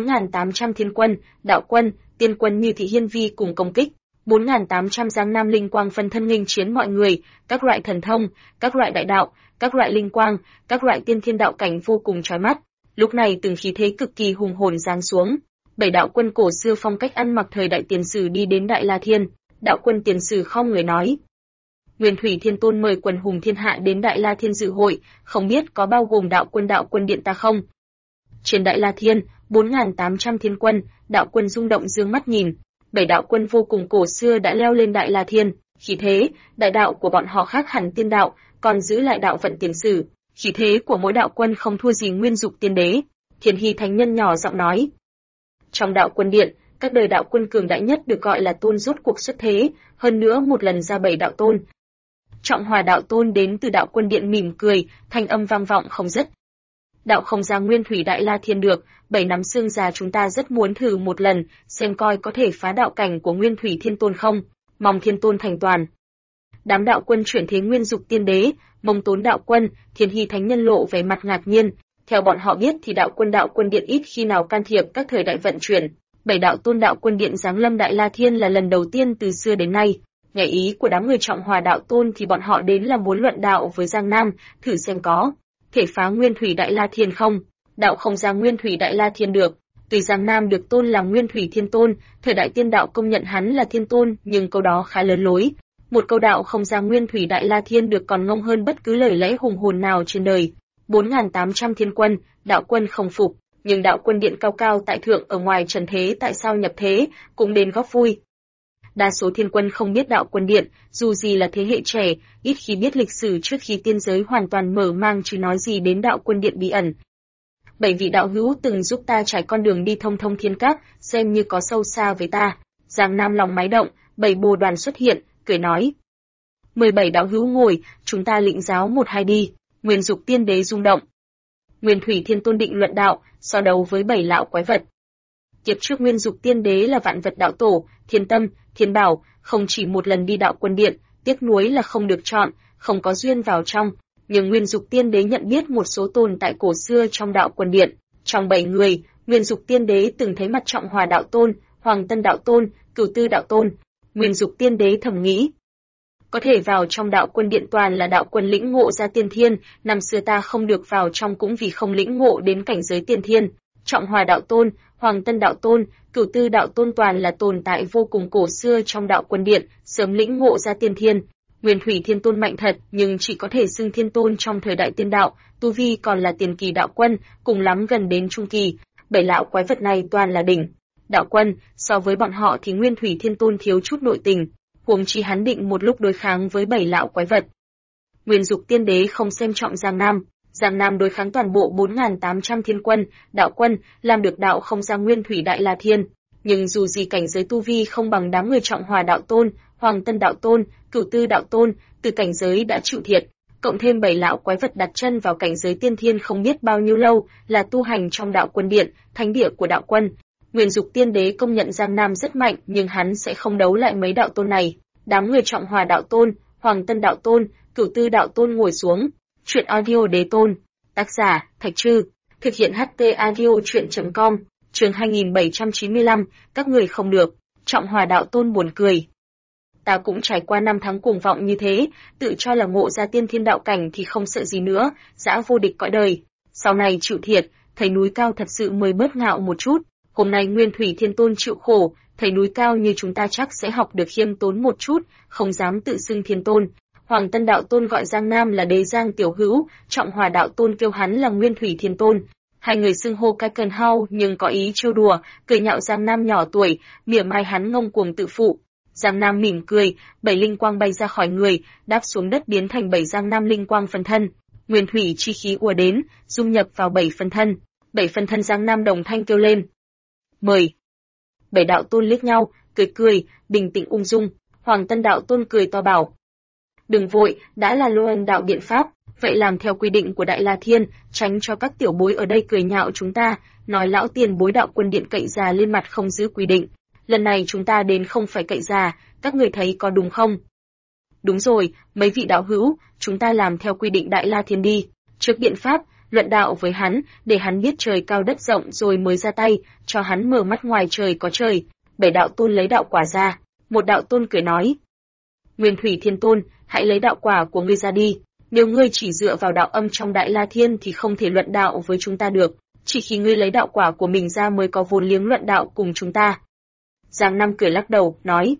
4.800 thiên quân, đạo quân, tiên quân như Thị Hiên Vi cùng công kích. 4.800 Giang Nam linh quang phân thân nghênh chiến mọi người, các loại thần thông, các loại đại đạo, các loại linh quang, các loại tiên thiên đạo cảnh vô cùng chói mắt. Lúc này từng khí thế cực kỳ hùng hồn giáng xuống. 7 đạo quân cổ xưa phong cách ăn mặc thời đại tiền sử đi đến Đại La Thiên. Đạo quân tiền sử không người nói: Nguyên Thủy Thiên Tôn mời quần hùng thiên hạ đến Đại La Thiên dự hội, không biết có bao gồm đạo quân điện ta không? Trên Đại La Thiên, 4.800 thiên quân, đạo quân rung động dương mắt nhìn. 7 đạo quân vô cùng cổ xưa đã leo lên Đại La Thiên, khí thế, đại đạo của bọn họ khác hẳn tiên đạo, còn giữ lại đạo vận tiền sử. Khí thế của mỗi đạo quân không thua gì Nguyên Dục Tiên Đế. Thiên Hy Thánh Nhân nhỏ giọng nói: Trong đạo quân điện, các đời đạo quân cường đại nhất được gọi là tôn rốt cuộc xuất thế, hơn nữa một lần ra 7 đạo tôn. Trọng Hòa đạo tôn đến từ đạo quân điện mỉm cười, thanh âm vang vọng không dứt. Đạo không ra Nguyên Thủy Đại La Thiên được, 7 nắm xương già chúng ta rất muốn thử một lần, xem coi có thể phá đạo cảnh của Nguyên Thủy Thiên Tôn không, mong Thiên Tôn thành toàn. Đám đạo quân chuyển thế Nguyên Dục Tiên Đế, Mông Tốn đạo quân, Thiên Hy Thánh Nhân lộ vẻ mặt ngạc nhiên. Theo bọn họ biết thì đạo quân điện ít khi nào can thiệp các thời đại vận chuyển. 7 đạo tôn đạo quân điện giáng lâm Đại La Thiên là lần đầu tiên từ xưa đến nay. Nghe ý của đám người Trọng Hòa đạo tôn thì bọn họ đến là muốn luận đạo với Giang Nam, thử xem có thể phá Nguyên Thủy Đại La Thiên không. Đạo không ra Nguyên Thủy Đại La Thiên được. Tuy Giang Nam được tôn làm Nguyên Thủy Thiên Tôn, thời đại tiên đạo công nhận hắn là Thiên Tôn, nhưng câu đó khá lớn lối. Một câu đạo không ra Nguyên Thủy Đại La Thiên được còn ngông hơn bất cứ lời lẽ hùng hồn nào trên đời. 4.800 thiên quân, đạo quân không phục, nhưng đạo quân điện cao cao tại thượng ở ngoài trần thế tại sao nhập thế, cũng đến góp vui. Đa số thiên quân không biết đạo quân điện, dù gì là thế hệ trẻ, ít khi biết lịch sử trước khi tiên giới hoàn toàn mở mang chứ nói gì đến đạo quân điện bí ẩn. 7 vị đạo hữu từng giúp ta trải con đường đi thông thông thiên các, xem như có sâu xa với ta. Giang Nam lòng máy động, 7 bồ đoàn xuất hiện, cười nói: 17 đạo hữu ngồi, chúng ta lĩnh giáo một hai đi. Nguyên Dục Tiên Đế rung động. Nguyên Thủy Thiên Tôn định luận đạo, so đấu với 7 lão quái vật. Kiếp trước Nguyên Dục Tiên Đế là vạn vật đạo tổ, thiên tâm, thiên bảo, không chỉ một lần đi đạo quân điện, tiếc nuối là không được chọn, không có duyên vào trong. Nhưng Nguyên Dục Tiên Đế nhận biết một số tồn tại cổ xưa trong đạo quân điện. Trong 7 người, Nguyên Dục Tiên Đế từng thấy mặt Trọng Hòa đạo tôn, Hoàng Tân đạo tôn, Cửu Tư đạo tôn. Nguyên Dục Tiên Đế thầm nghĩ: có thể vào trong đạo quân điện toàn là đạo quân lĩnh ngộ ra tiên thiên, năm xưa ta không được vào trong cũng vì không lĩnh ngộ đến cảnh giới tiên thiên. Trọng Hòa đạo tôn, Hoàng Tân đạo tôn, Cửu Tư đạo tôn toàn là tồn tại vô cùng cổ xưa trong đạo quân điện, sớm lĩnh ngộ ra tiên thiên. Nguyên Thủy Thiên Tôn mạnh thật, nhưng chỉ có thể xưng thiên tôn trong thời đại tiên đạo, tu vi còn là tiền kỳ đạo quân, cùng lắm gần đến trung kỳ. 7 lão quái vật này toàn là đỉnh đạo quân, so với bọn họ thì Nguyên Thủy Thiên Tôn thiếu chút nội tình. Huống chi hắn định một lúc đối kháng với 7 lão quái vật. Nguyên Dục Tiên Đế không xem trọng Giang Nam đối kháng toàn bộ 4.800 thiên quân, đạo quân, làm được đạo không ra Nguyên Thủy Đại La Thiên. Nhưng dù gì cảnh giới tu vi không bằng đám người Trọng Hòa đạo tôn, Hoàng Tân đạo tôn, Cửu Tư đạo tôn, từ cảnh giới đã chịu thiệt, cộng thêm 7 lão quái vật đặt chân vào cảnh giới tiên thiên không biết bao nhiêu lâu, là tu hành trong đạo quân điện, thánh địa của đạo quân. Nguyên Dục Tiên Đế công nhận Giang Nam rất mạnh, nhưng hắn sẽ không đấu lại mấy đạo tôn này. Đám người Trọng Hòa đạo tôn, Hoàng Tân đạo tôn, Cửu Tư đạo tôn ngồi xuống. Truyện audio Đế Tôn. Tác giả: Thạch Trư. Thực hiện HT audio truyện.com. Chương 2795. Các người không được. Trọng Hòa đạo tôn buồn cười. Ta cũng trải qua 5 tháng cuồng vọng như thế, tự cho là ngộ ra tiên thiên đạo cảnh thì không sợ gì nữa, dã vô địch cõi đời. sau này chịu thiệt, thấy núi cao thật sự mới bớt ngạo một chút. Hôm nay Nguyên Thủy Thiên Tôn chịu khổ, thấy núi cao như chúng ta chắc sẽ học được khiêm tốn một chút, không dám tự xưng Thiên Tôn. Hoàng Tân Đạo Tôn gọi Giang Nam là Đế Giang Tiểu Hữu, Trọng Hòa Đạo Tôn kêu hắn là Nguyên Thủy Thiên Tôn. Hai người xưng hô cái cần hao nhưng có ý trêu đùa, cười nhạo Giang Nam nhỏ tuổi, mỉa mai hắn ngông cuồng tự phụ. Giang Nam mỉm cười, 7 linh quang bay ra khỏi người, đáp xuống đất biến thành 7 Giang Nam linh quang phân thân. Nguyên thủy chi khí ùa đến, dung nhập vào 7 phân thân. 7 phân thân Giang Nam đồng thanh kêu lên. Mời. 7 đạo tôn liếc nhau, cười, bình tĩnh ung dung. Hoàng Tân Đạo Tôn cười to bảo. Đừng vội, đã là lô ân đạo biện pháp, vậy làm theo quy định của Đại La Thiên, tránh cho các tiểu bối ở đây cười nhạo chúng ta, nói lão tiền bối đạo quân điện cậy già lên mặt không giữ quy định. Lần này chúng ta đến không phải cậy già, các người thấy có đúng không? Đúng rồi, mấy vị đạo hữu, chúng ta làm theo quy định Đại La Thiên đi. Trước biện pháp, luận đạo với hắn, để hắn biết trời cao đất rộng rồi mới ra tay, cho hắn mở mắt ngoài trời có trời. 7 đạo tôn lấy đạo quả ra, một đạo tôn cười nói. Nguyên Thủy Thiên Tôn, hãy lấy đạo quả của ngươi ra đi. Nếu ngươi chỉ dựa vào đạo âm trong Đại La Thiên thì không thể luận đạo với chúng ta được. Chỉ khi ngươi lấy đạo quả của mình ra mới có vốn liếng luận đạo cùng chúng ta. Giang Nam cười lắc đầu, nói.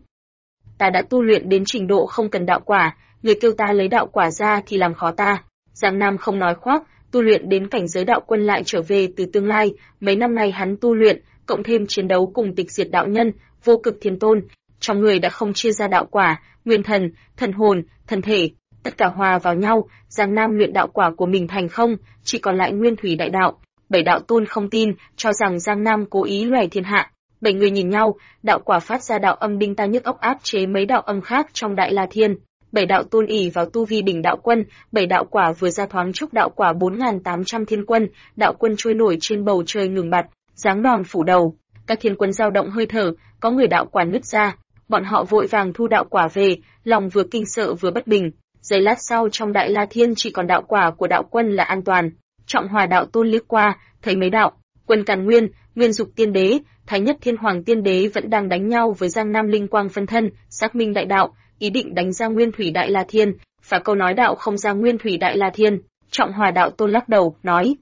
Ta đã tu luyện đến trình độ không cần đạo quả, người kêu ta lấy đạo quả ra thì làm khó ta. Giang Nam không nói khoác, tu luyện đến cảnh giới đạo quân lại trở về từ tương lai. Mấy năm nay hắn tu luyện, cộng thêm chiến đấu cùng tịch diệt đạo nhân, vô cực thiên tôn. Trong người đã không chia ra đạo quả, nguyên thần, thần hồn, thân thể, tất cả hòa vào nhau. Giang Nam luyện đạo quả của mình thành không, chỉ còn lại nguyên thủy đại đạo. 7 đạo tôn không tin, cho rằng Giang Nam cố ý loè thiên hạ. 7 người nhìn nhau, đạo quả phát ra đạo âm đinh tai nhức óc áp chế mấy đạo âm khác trong Đại La Thiên. 7 đạo tôn ỷ vào tu vi đỉnh đạo quân, 7 đạo quả vừa ra thoáng chốc đạo quả 4.800 thiên quân, đạo quân trôi nổi trên bầu trời ngừng bặt, giáng đòn phủ đầu. Các thiên quân dao động hơi thở, có người đạo quả nứt ra, bọn họ vội vàng thu đạo quả về, lòng vừa kinh sợ vừa bất bình. Giây lát sau trong Đại La Thiên chỉ còn đạo quả của đạo quân là an toàn. Trọng Hòa đạo tôn liếc qua, thấy mấy đạo quân Càn Nguyên, Nguyên Dục Tiên Đế, Thái Nhất Thiên Hoàng Tiên Đế vẫn đang đánh nhau với Giang Nam linh quang phân thân, xác minh đại đạo, ý định đánh ra Nguyên Thủy Đại La Thiên, và câu nói đạo không ra Nguyên Thủy Đại La Thiên. Trọng Hòa đạo tôn lắc đầu, nói: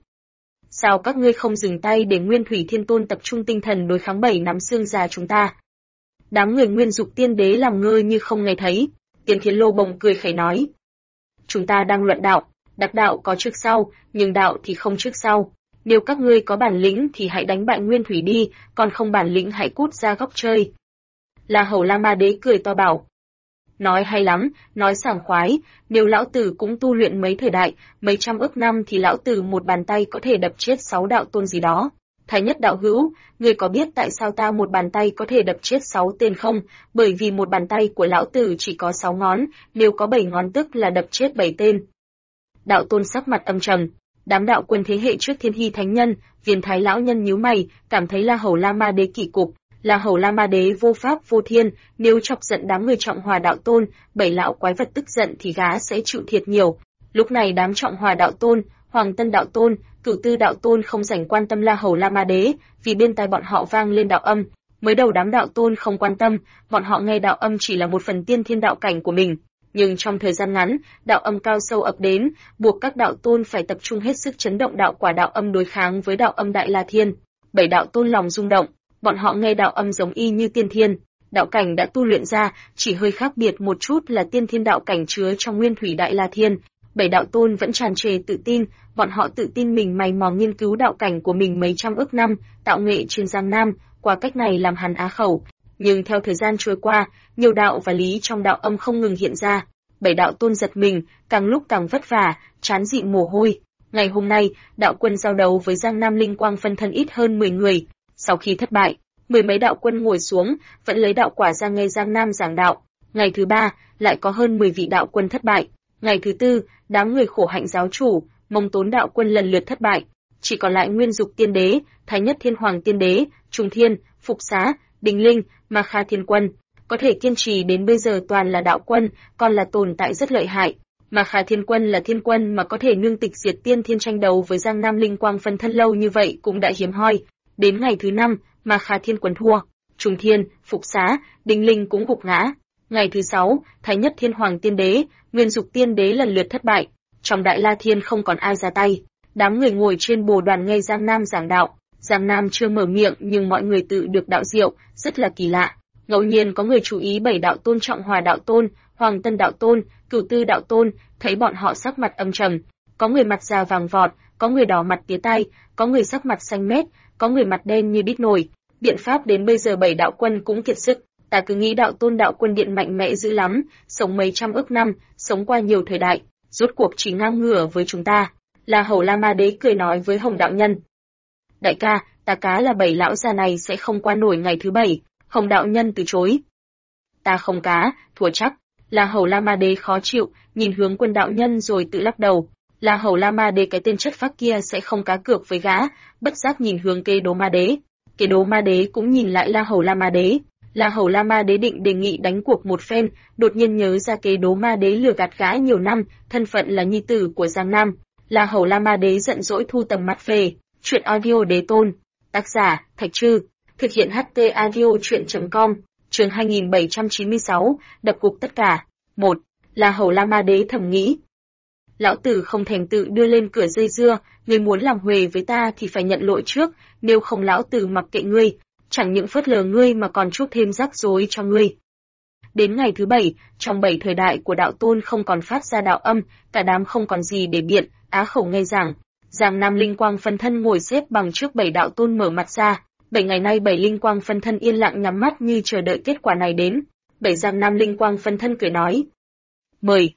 sao các ngươi không dừng tay để Nguyên Thủy Thiên Tôn tập trung tinh thần đối kháng 7 nắm xương già chúng ta? Đám người Nguyên Dục Tiên Đế làm ngơ như không nghe thấy. Tiên Thiên Lô bồng cười khẩy nói: chúng ta đang luận đạo, đắc đạo có trước sau, nhưng đạo thì không trước sau. Nếu các ngươi có bản lĩnh thì hãy đánh bại Nguyên Thủy đi, còn không bản lĩnh hãy cút ra góc chơi. La Hầu La Ma Đế cười to bảo: nói hay lắm, nói sảng khoái, nếu lão tử cũng tu luyện mấy thời đại, mấy trăm ức năm thì lão tử một bàn tay có thể đập chết 6 đạo tôn gì đó. Thái Nhất đạo hữu, ngươi có biết tại sao ta một bàn tay có thể đập chết 6 tên không? Bởi vì một bàn tay của lão tử chỉ có 6 ngón, nếu có 7 ngón tức là đập chết 7 tên. Đạo tôn sắc mặt âm trầm. Đám đạo quân thế hệ trước Thiên Hy Thánh Nhân, Viên Thái lão nhân nhíu mày, cảm thấy La Hầu La Ma Đế kỳ cục. La Hầu La Ma Đế vô pháp vô thiên, nếu chọc giận đám người Trọng Hòa đạo tôn, 7 lão quái vật tức giận thì gã sẽ chịu thiệt nhiều. Lúc này đám Trọng Hòa đạo tôn, Hoàng Tân đạo tôn, Cửu Tư đạo tôn không rảnh quan tâm La Hầu La Ma Đế, vì bên tai bọn họ vang lên đạo âm. Mới đầu đám đạo tôn không quan tâm, bọn họ nghe đạo âm chỉ là một phần tiên thiên đạo cảnh của mình. Nhưng trong thời gian ngắn, đạo âm cao sâu ập đến, buộc các đạo tôn phải tập trung hết sức chấn động đạo quả đạo âm đối kháng với đạo âm Đại La Thiên. 7 đạo tôn lòng rung động, bọn họ nghe đạo âm giống y như tiên thiên, đạo cảnh đã tu luyện ra, chỉ hơi khác biệt một chút là tiên thiên đạo cảnh chứa trong Nguyên Thủy Đại La Thiên. 7 đạo tôn vẫn tràn trề tự tin, bọn họ tự tin mình mày mò nghiên cứu đạo cảnh của mình mấy trăm ức năm, tạo nghệ trên Giang Nam, qua cách này làm hắn á khẩu. Nhưng theo thời gian trôi qua, nhiều đạo và lý trong đạo âm không ngừng hiện ra. 7 đạo tôn giật mình, càng lúc càng vất vả, chán dị mồ hôi. Ngày hôm nay, đạo quân giao đấu với Giang Nam linh quang phân thân ít hơn 10 người. Sau khi thất bại, 10 mấy đạo quân ngồi xuống, vẫn lấy đạo quả ra nghe Giang Nam giảng đạo. Ngày thứ 3, lại có hơn 10 vị đạo quân thất bại. Ngày thứ 4, đám người khổ hạnh giáo chủ, Mông Tốn đạo quân lần lượt thất bại. Chỉ còn lại Nguyên Dục Tiên Đế, Thái Nhất Thiên Hoàng Tiên Đế, Trung Thiên, Phục Xá, Đình Linh, Ma Kha Thiên Quân. Có thể kiên trì đến bây giờ toàn là đạo quân, còn là tồn tại rất lợi hại. Ma Kha Thiên Quân là thiên quân mà có thể nương tịch diệt tiên thiên tranh đấu với Giang Nam linh quang phân thân lâu như vậy cũng đã hiếm hoi. Đến ngày thứ 5, Ma Kha Thiên Quân thua, Trung Thiên, Phục Xá, Đình Linh cũng gục ngã. Ngày thứ 6, Thái Nhất Thiên Hoàng Tiên Đế, Nguyên Dục Tiên Đế lần lượt thất bại. Trong Đại La Thiên không còn ai ra tay. Đám người ngồi trên bồ đoàn nghe Giang Nam giảng đạo. Giang Nam chưa mở miệng nhưng mọi người tự được đạo diệu, rất là kỳ lạ. Ngẫu nhiên có người chú ý 7 đạo tôn Trọng Hòa đạo tôn, Hoàng Tân đạo tôn, Cửu Tư đạo tôn, thấy bọn họ sắc mặt âm trầm. Có người mặt da vàng vọt, có người đỏ mặt tía tai, có người sắc mặt xanh mét, có người mặt đen như đít nồi. Biện pháp đến bây giờ 7 đạo quân cũng kiệt sức. Ta cứ nghĩ đạo tôn đạo quân điện mạnh mẽ dữ lắm, sống mấy trăm ức năm, sống qua nhiều thời đại, rốt cuộc chỉ ngang ngửa với chúng ta. La Hầu La Ma Đế cười nói với Hồng đạo nhân. Đại ca, ta cá là 7 lão già này sẽ không qua nổi ngày thứ 7. Hồng đạo nhân từ chối. Ta không cá, thua chắc. La Hầu La Ma Đế khó chịu, nhìn hướng Quân đạo nhân rồi tự lắc đầu. La Hầu La Ma Đế cái tên chất phác kia sẽ không cá cược với gã, bất giác nhìn hướng Kế Đố Ma Đế. Kế Đố Ma Đế cũng nhìn lại La Hầu La Ma Đế. La Hầu La Ma Đế định đề nghị đánh cuộc một phen, đột nhiên nhớ ra Kế Đố Ma Đế lừa gạt gã nhiều năm, thân phận là nhi tử của Giang Nam. La Hầu La Ma Đế giận dỗi thu tầm mắt về. Chuyện audio đế tôn. Tác giả, Thạch Trư. Thực hiện HT audio chuyện.com. Chương 2796, đập gục tất cả. 1. La Hầu La Ma Đế thầm nghĩ. Lão tử không thèm tự đưa lên cửa dây dưa, ngươi muốn làm huề với ta thì phải nhận lỗi trước, nếu không lão tử mặc kệ ngươi, chẳng những phớt lờ ngươi mà còn chuốc thêm rắc rối cho ngươi. Đến ngày thứ 7, trong 7 thời đại của đạo tôn không còn phát ra đạo âm, cả đám không còn gì để biện, á khẩu nghe giảng. Giang Nam linh quang phân thân ngồi xếp bằng trước 7 đạo tôn mở mặt ra. 7 ngày nay 7 linh quang phân thân yên lặng nhắm mắt như chờ đợi kết quả này đến. 7 Giang Nam linh quang phân thân cười nói. Mời.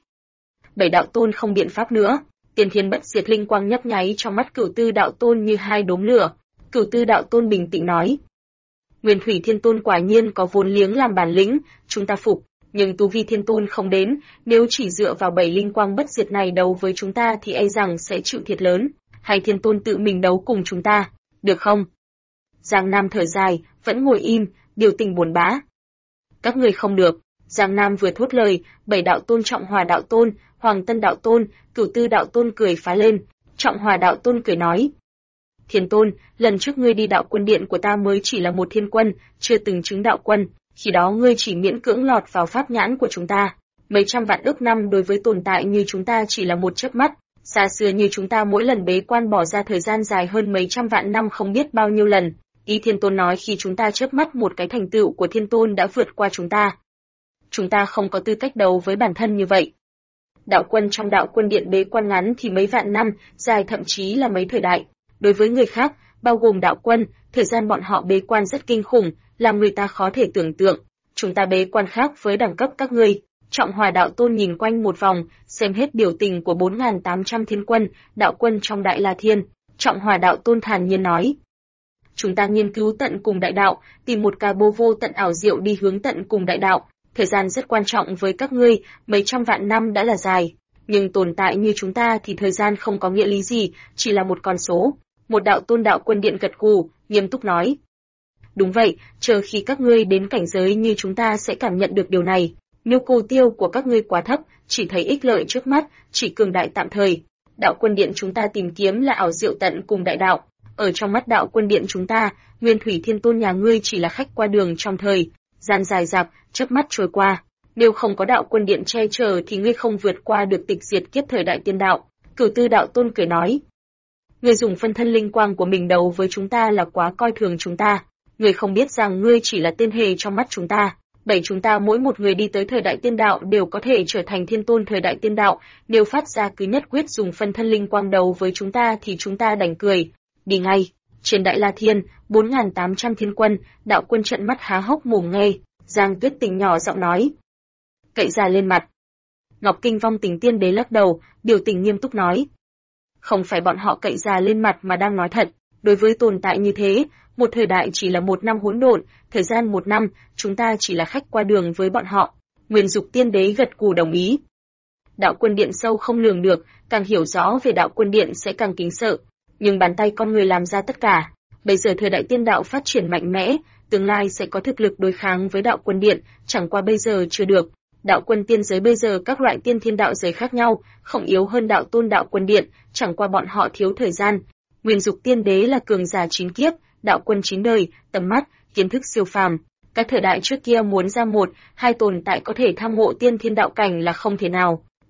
7 đạo tôn không biện pháp nữa. Tiên thiên bất diệt linh quang nhấp nháy trong mắt Cửu Tư đạo tôn như hai đốm lửa. Cửu Tư đạo tôn bình tĩnh nói. Nguyên Thủy Thiên Tôn quả nhiên có vốn liếng làm bản lĩnh, chúng ta phục. Nhưng tu vi Thiên Tôn không đến, nếu chỉ dựa vào 7 linh quang bất diệt này đấu với chúng ta thì e rằng sẽ chịu thiệt lớn. Hay Thiên Tôn tự mình đấu cùng chúng ta, được không? Giang Nam thở dài, vẫn ngồi im, biểu tình buồn bã. Các người không được. Giang Nam vừa thốt lời, 7 đạo tôn Trọng Hòa đạo tôn, Hoàng Tân đạo tôn, Cửu Tư đạo tôn cười phá lên. Trọng Hòa đạo tôn cười nói. Thiên Tôn, lần trước ngươi đi đạo quân điện của ta mới chỉ là một thiên quân, chưa từng chứng đạo quân, khi đó ngươi chỉ miễn cưỡng lọt vào pháp nhãn của chúng ta. Mấy trăm vạn ước năm đối với tồn tại như chúng ta chỉ là một chớp mắt, xa xưa như chúng ta mỗi lần bế quan bỏ ra thời gian dài hơn mấy trăm vạn năm không biết bao nhiêu lần. Ý Thiên Tôn nói khi chúng ta chớp mắt một cái thành tựu của Thiên Tôn đã vượt qua chúng ta. Chúng ta không có tư cách đấu với bản thân như vậy. Đạo quân trong đạo quân điện bế quan ngắn thì mấy vạn năm, dài thậm chí là mấy thời đại. Đối với người khác, bao gồm đạo quân, thời gian bọn họ bế quan rất kinh khủng, làm người ta khó thể tưởng tượng. Chúng ta bế quan khác với đẳng cấp các ngươi. Trọng Hòa đạo tôn nhìn quanh một vòng, xem hết biểu tình của 4.800 thiên quân, đạo quân trong Đại La Thiên. Trọng Hòa đạo tôn thản nhiên nói. Chúng ta nghiên cứu tận cùng đại đạo, tìm một cà bô vô tận ảo diệu đi hướng tận cùng đại đạo. Thời gian rất quan trọng với các ngươi, mấy trăm vạn năm đã là dài. Nhưng tồn tại như chúng ta thì thời gian không có nghĩa lý gì, chỉ là một con số. Một đạo tôn đạo quân điện gật gù, nghiêm túc nói. Đúng vậy, chờ khi các ngươi đến cảnh giới như chúng ta sẽ cảm nhận được điều này. Nhu cầu tiêu của các ngươi quá thấp, chỉ thấy ích lợi trước mắt, chỉ cường đại tạm thời. Đạo quân điện chúng ta tìm kiếm là ảo diệu tận cùng đại đạo. Ở trong mắt đạo quân điện chúng ta, Nguyên Thủy Thiên Tôn nhà ngươi chỉ là khách qua đường trong thời gian dài dạp, chớp mắt trôi qua. Nếu không có đạo quân điện che chở thì ngươi không vượt qua được tịch diệt kiếp thời đại tiên đạo. Cửu Tư đạo tôn cười nói. Ngươi dùng phân thân linh quang của mình đấu với chúng ta là quá coi thường chúng ta. Ngươi không biết rằng ngươi chỉ là tên hề trong mắt chúng ta. 7 chúng ta mỗi một người đi tới thời đại tiên đạo đều có thể trở thành thiên tôn thời đại tiên đạo. Nếu phát ra cứ nhất quyết dùng phân thân linh quang đấu với chúng ta thì chúng ta đành cười. Đi ngay. Trên Đại La Thiên, 4.800 thiên quân, đạo quân trợn mắt há hốc mồm nghe. Giang Tuyết Tình nhỏ giọng nói. Cậy ra lên mặt. Ngọc Kinh Vong Tình Tiên Đế lắc đầu, biểu tình nghiêm túc nói. Không phải bọn họ cậy ra lên mặt mà đang nói thật. Đối với tồn tại như thế, một thời đại chỉ là một năm hỗn độn, thời gian một năm, chúng ta chỉ là khách qua đường với bọn họ. Nguyên Dục Tiên Đế gật gù đồng ý. Đạo quân điện sâu không lường được, càng hiểu rõ về đạo quân điện sẽ càng kính sợ. Nhưng bàn tay con người làm ra tất cả. Bây giờ thời đại tiên đạo phát triển mạnh mẽ, tương lai sẽ có thực lực đối kháng với đạo quân điện, chẳng qua bây giờ chưa được. Đạo quân tiên giới bây giờ các loại tiên thiên đạo giới khác nhau, không yếu hơn đạo tôn đạo quân điện, chẳng qua bọn họ thiếu thời gian. Nguyên Dục Tiên Đế là cường giả 9 kiếp, đạo quân 9 đời, tầm mắt, kiến thức siêu phàm. Các thời đại trước kia muốn ra một, hai tồn tại có thể tham ngộ tiên thiên đạo cảnh là không thể nào.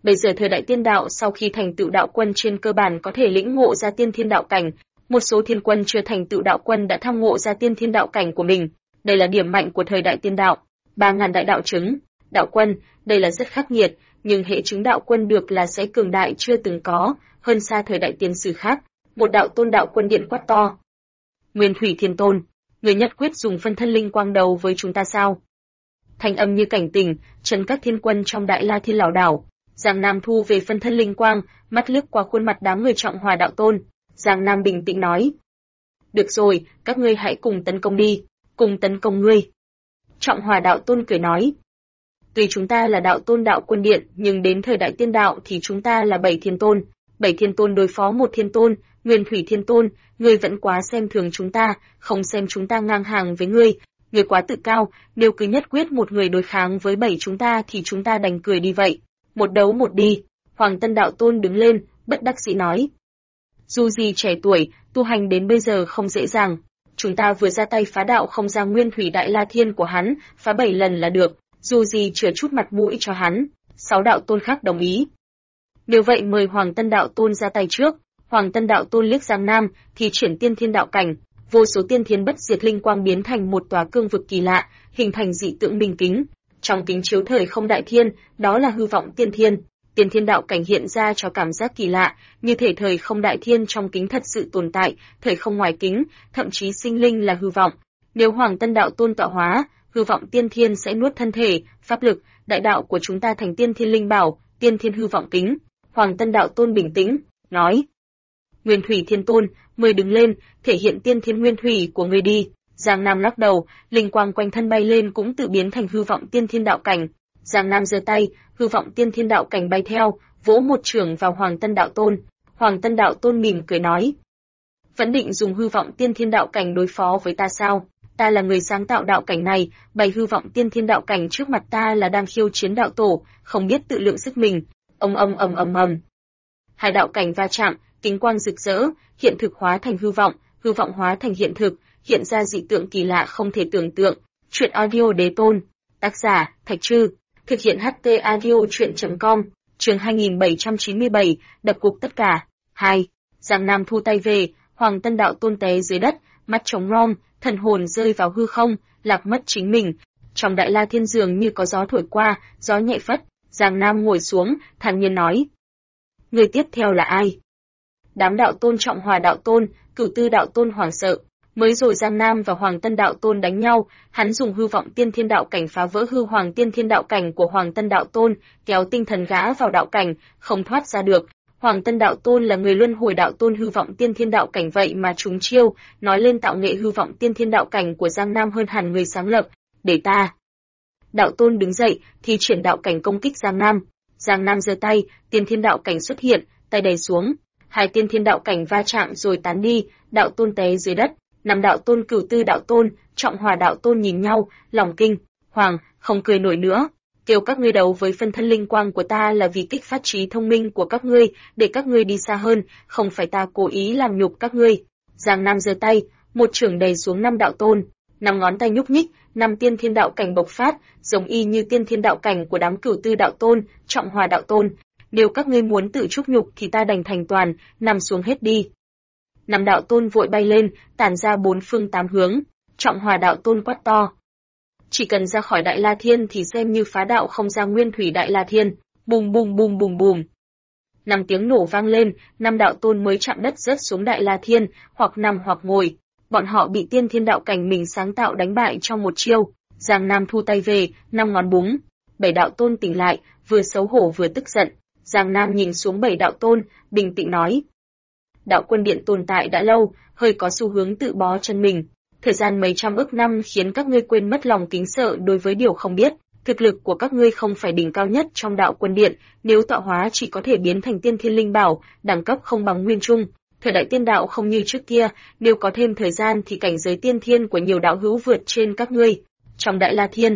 Bây giờ thời đại tiên đạo sau khi thành tựu đạo quân trên cơ bản có thể lĩnh ngộ ra tiên thiên đạo cảnh, một số thiên quân chưa thành tựu đạo quân đã tham ngộ ra tiên thiên đạo cảnh của mình. Đây là điểm mạnh của thời đại tiên đạo. 3.000 đại đạo chứng, đạo quân, đây là rất khắc nghiệt, nhưng hệ chứng đạo quân được là sẽ cường đại chưa từng có, hơn xa thời đại tiên sử khác. Một đạo tôn đạo quân điện quát to. Nguyên Thủy Thiên Tôn, người nhất quyết dùng phân thân linh quang đầu với chúng ta sao? Thanh âm như cảnh tỉnh, trấn các thiên quân trong Đại La Thiên lảo đảo. Giang Nam thu về phân thân linh quang, mắt lướt qua khuôn mặt đám người Trọng Hòa đạo tôn. Giang Nam bình tĩnh nói. Được rồi, các ngươi hãy cùng tấn công đi, cùng tấn công ngươi. Trọng Hòa đạo tôn cười nói. Tuy chúng ta là đạo tôn đạo quân điện, nhưng đến thời đại tiên đạo thì chúng ta là 7 thiên tôn. 7 thiên tôn đối phó một thiên tôn, Nguyên Thủy Thiên Tôn, ngươi vẫn quá xem thường chúng ta, không xem chúng ta ngang hàng với ngươi. Ngươi quá tự cao, nếu cứ nhất quyết một người đối kháng với 7 chúng ta thì chúng ta đành cười đi vậy. Một đấu một đi. Hoàng Tân đạo tôn đứng lên, bất đắc dĩ nói. Dù gì trẻ tuổi, tu hành đến bây giờ không dễ dàng. Chúng ta vừa ra tay phá đạo không gian Nguyên Thủy Đại La Thiên của hắn, phá 7 lần là được, dù gì chừa chút mặt mũi cho hắn. 6 đạo tôn khác đồng ý. Nếu vậy mời Hoàng Tân đạo tôn ra tay trước. Hoàng Tân đạo tôn liếc Giang Nam, thì triển tiên thiên đạo cảnh, vô số tiên thiên bất diệt linh quang biến thành một tòa cương vực kỳ lạ, hình thành dị tượng minh kính. Trong kính chiếu thời không đại thiên, đó là hư vọng tiên thiên. Tiên thiên đạo cảnh hiện ra cho cảm giác kỳ lạ, như thể thời không đại thiên trong kính thật sự tồn tại, thời không ngoài kính, thậm chí sinh linh là hư vọng. Nếu Hoàng Tân đạo tôn tọa hóa, hư vọng tiên thiên sẽ nuốt thân thể, pháp lực, đại đạo của chúng ta thành tiên thiên linh bảo, tiên thiên hư vọng kính. Hoàng Tân đạo tôn bình tĩnh, nói. Nguyên Thủy Thiên Tôn, mời đứng lên, thể hiện tiên thiên nguyên thủy của ngươi đi. Giang Nam lắc đầu, linh quang quanh thân bay lên cũng tự biến thành hư vọng tiên thiên đạo cảnh. Giang Nam giơ tay, hư vọng tiên thiên đạo cảnh bay theo, vỗ một chưởng vào Hoàng Tân đạo tôn. Hoàng Tân đạo tôn mỉm cười nói. Vẫn định dùng hư vọng tiên thiên đạo cảnh đối phó với ta sao? Ta là người sáng tạo đạo cảnh này, bày hư vọng tiên thiên đạo cảnh trước mặt ta là đang khiêu chiến đạo tổ, không biết tự lượng sức mình. Ầm. Hai đạo cảnh va chạm, kính quang rực rỡ, hiện thực hóa thành hư vọng hóa thành hiện thực, hiện ra dị tượng kỳ lạ không thể tưởng tượng. Truyện audio Đế Tôn, tác giả Thạch Trư, thực hiện HT audio truyện.com, chương 2797, đập cục tất cả. 2. Giang Nam thu tay về, Hoàng Tân đạo tôn té dưới đất, mắt trống rom, thần hồn rơi vào hư không, lạc mất chính mình. Trong Đại La Thiên dường như có gió thổi qua, gió nhẹ phất. Giang Nam ngồi xuống, thản nhiên nói. Người tiếp theo là ai? Đám đạo tôn Trọng Hòa đạo tôn, Cửu Tư đạo tôn hoảng sợ. Mới rồi Giang Nam và Hoàng Tân đạo tôn đánh nhau, hắn dùng hư vọng tiên thiên đạo cảnh phá vỡ hư hoàng tiên thiên đạo cảnh của Hoàng Tân đạo tôn, kéo tinh thần gã vào đạo cảnh, không thoát ra được. Hoàng Tân đạo tôn là người luân hồi đạo tôn hư vọng tiên thiên đạo cảnh vậy mà trúng chiêu, nói lên tạo nghệ hư vọng tiên thiên đạo cảnh của Giang Nam hơn hẳn người sáng lập. Để ta. Đạo tôn đứng dậy, thì triển đạo cảnh công kích Giang Nam. Giang Nam giơ tay, tiên thiên đạo cảnh xuất hiện, tay đè xuống. Hai tiên thiên đạo cảnh va chạm rồi tán đi, đạo tôn té dưới đất. Năm đạo tôn Cửu Tư đạo tôn, Trọng Hòa đạo tôn nhìn nhau, lòng kinh. Hoàng, không cười nổi nữa. Kêu các ngươi đấu với phân thân linh quang của ta là vì kích phát trí thông minh của các ngươi, để các ngươi đi xa hơn, không phải ta cố ý làm nhục các ngươi. Giang Nam giơ tay, một chưởng đè xuống năm đạo tôn, năm ngón tay nhúc nhích, năm tiên thiên đạo cảnh bộc phát, giống y như tiên thiên đạo cảnh của đám Cửu Tư đạo tôn, Trọng Hòa đạo tôn. Nếu các ngươi muốn tự chúc nhục thì ta đành thành toàn, nằm xuống hết đi. Năm đạo tôn vội bay lên, tản ra bốn phương tám hướng. Trọng Hòa đạo tôn quát to. Chỉ cần ra khỏi Đại La Thiên thì xem như phá đạo không ra Nguyên Thủy Đại La Thiên. Bùm bùm bùm bùm bùm. Năm tiếng nổ vang lên, năm đạo tôn mới chạm đất rớt xuống Đại La Thiên, hoặc nằm hoặc ngồi. Bọn họ bị tiên thiên đạo cảnh mình sáng tạo đánh bại trong một chiêu. Giang Nam thu tay về, năm ngón búng. 7 đạo tôn tỉnh lại, vừa xấu hổ vừa tức giận. Giang Nam nhìn xuống 7 đạo tôn, bình tĩnh nói. Đạo quân điện tồn tại đã lâu, hơi có xu hướng tự bó chân mình. Thời gian mấy trăm ức năm khiến các ngươi quên mất lòng kính sợ đối với điều không biết. Thực lực của các ngươi không phải đỉnh cao nhất trong đạo quân điện, nếu tọa hóa chỉ có thể biến thành tiên thiên linh bảo, đẳng cấp không bằng nguyên trung. Thời đại tiên đạo không như trước kia, nếu có thêm thời gian thì cảnh giới tiên thiên của nhiều đạo hữu vượt trên các ngươi. Trong Đại La Thiên,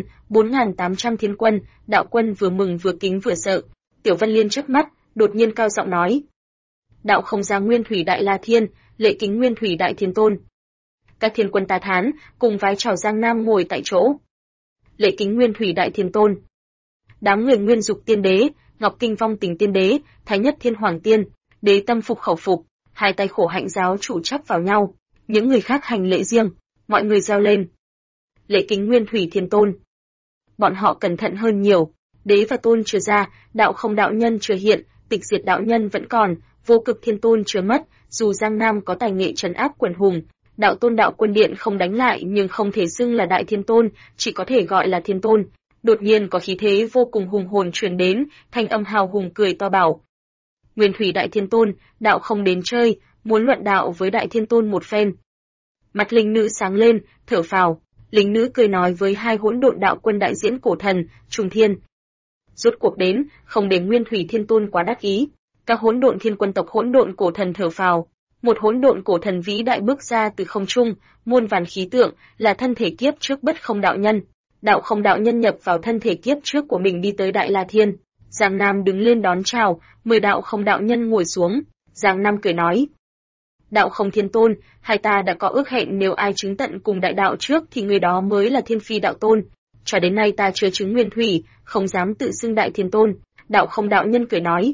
4.800 thiên quân, đạo quân vừa mừng vừa kính vừa sợ. Tiểu Vân Liên chớp mắt, đột nhiên cao giọng nói. Đạo không ra Nguyên Thủy Đại La Thiên, lệ kính Nguyên Thủy Đại Thiên Tôn. Các thiên quân ta thán, cùng vái chào Giang Nam ngồi tại chỗ. Lệ kính Nguyên Thủy Đại Thiên Tôn. Đám người Nguyên Dục Tiên Đế, Ngọc Kinh Vong Tình Tiên Đế, Thái Nhất Thiên Hoàng Tiên, Đế tâm phục khẩu phục, hai tay khổ hạnh giáo chủ chắp vào nhau, những người khác hành lễ riêng, mọi người reo lên. Lễ kính Nguyên Thủy Thiên Tôn. Bọn họ cẩn thận hơn nhiều, Đế và Tôn chưa ra, Đạo Không đạo nhân chưa hiện, Tịch Diệt đạo nhân vẫn còn, Vô Cực Thiên Tôn chưa mất, dù Giang Nam có tài nghệ trấn áp quần hùng, Đạo Tôn Đạo Quân Điện không đánh lại nhưng không thể xưng là Đại Thiên Tôn, chỉ có thể gọi là Thiên Tôn. Đột nhiên có khí thế vô cùng hùng hồn truyền đến, thanh âm hào hùng cười to bảo: Nguyên Thủy Đại Thiên Tôn, đạo không đến chơi, muốn luận đạo với Đại Thiên Tôn một phen. Mặt linh nữ sáng lên, thở phào, linh nữ cười nói với hai hỗn độn đạo quân đại diễn cổ thần, Trùng Thiên. Rốt cuộc đến, không để Nguyên Thủy Thiên Tôn quá đắc ý. Các hỗn độn thiên quân tộc hỗn độn cổ thần thở phào. Một hỗn độn cổ thần vĩ đại bước ra từ không trung, muôn vàn khí tượng, là thân thể kiếp trước Bất Không đạo nhân. Đạo Không đạo nhân nhập vào thân thể kiếp trước của mình đi tới Đại La Thiên. Giang Nam đứng lên đón chào, mời Đạo Không đạo nhân ngồi xuống. Giang Nam cười nói: Đạo Không Thiên Tôn, hai ta đã có ước hẹn nếu ai chứng tận cùng đại đạo trước thì người đó mới là Thiên Phi đạo tôn. Cho đến nay ta chưa chứng Nguyên Thủy, không dám tự xưng Đại Thiên Tôn. Đạo Không đạo nhân cười nói: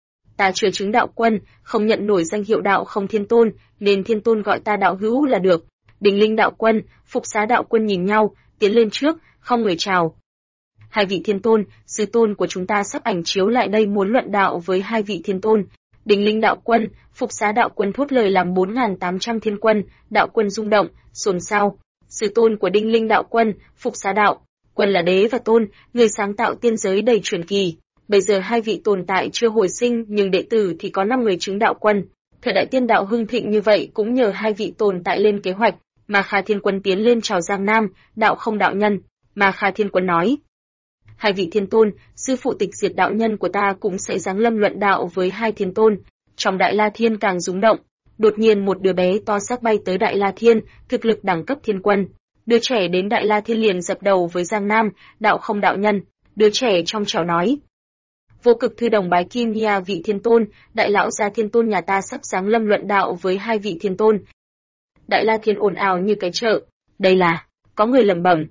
Ta chưa chứng đạo quân, không nhận nổi danh hiệu Đạo Không Thiên Tôn, nên Thiên Tôn gọi ta đạo hữu là được. Đình Linh đạo quân, Phục Xá đạo quân nhìn nhau, tiến lên trước, không người chào. Hai vị Thiên Tôn, sư tôn của chúng ta sắp ảnh chiếu lại đây muốn luận đạo với hai vị Thiên Tôn. Đình Linh đạo quân, Phục Xá đạo quân thốt lời làm 4.800 thiên quân, đạo quân rung động, xôn xao. Sư tôn của Đinh Linh đạo quân, Phục Xá đạo quân là đế và tôn, người sáng tạo tiên giới đầy truyền kỳ. Bây giờ hai vị tồn tại chưa hồi sinh nhưng đệ tử thì có 5 người chứng đạo quân. Thời đại tiên đạo hưng thịnh như vậy cũng nhờ hai vị tồn tại lên kế hoạch, mà Kha Thiên Quân tiến lên chào Giang Nam, Đạo Không đạo nhân. Mà Kha Thiên Quân nói: Hai vị Thiên Tôn, sư phụ Tịch Diệt đạo nhân của ta cũng sẽ giáng lâm luận đạo với hai Thiên Tôn. Trong Đại La Thiên càng rung động, đột nhiên một đứa bé to xác bay tới Đại La Thiên, thực lực đẳng cấp thiên quân. Đứa trẻ đến Đại La Thiên liền dập đầu với Giang Nam, Đạo Không đạo nhân. Đứa trẻ trong trẻo nói: Vô Cực thư đồng bái kim nhà vị Thiên Tôn, Đại lão gia Thiên Tôn nhà ta sắp giáng lâm luận đạo với hai vị Thiên Tôn. Đại La Thiên ồn ào như cái chợ. Đây là, có người lẩm bẩm.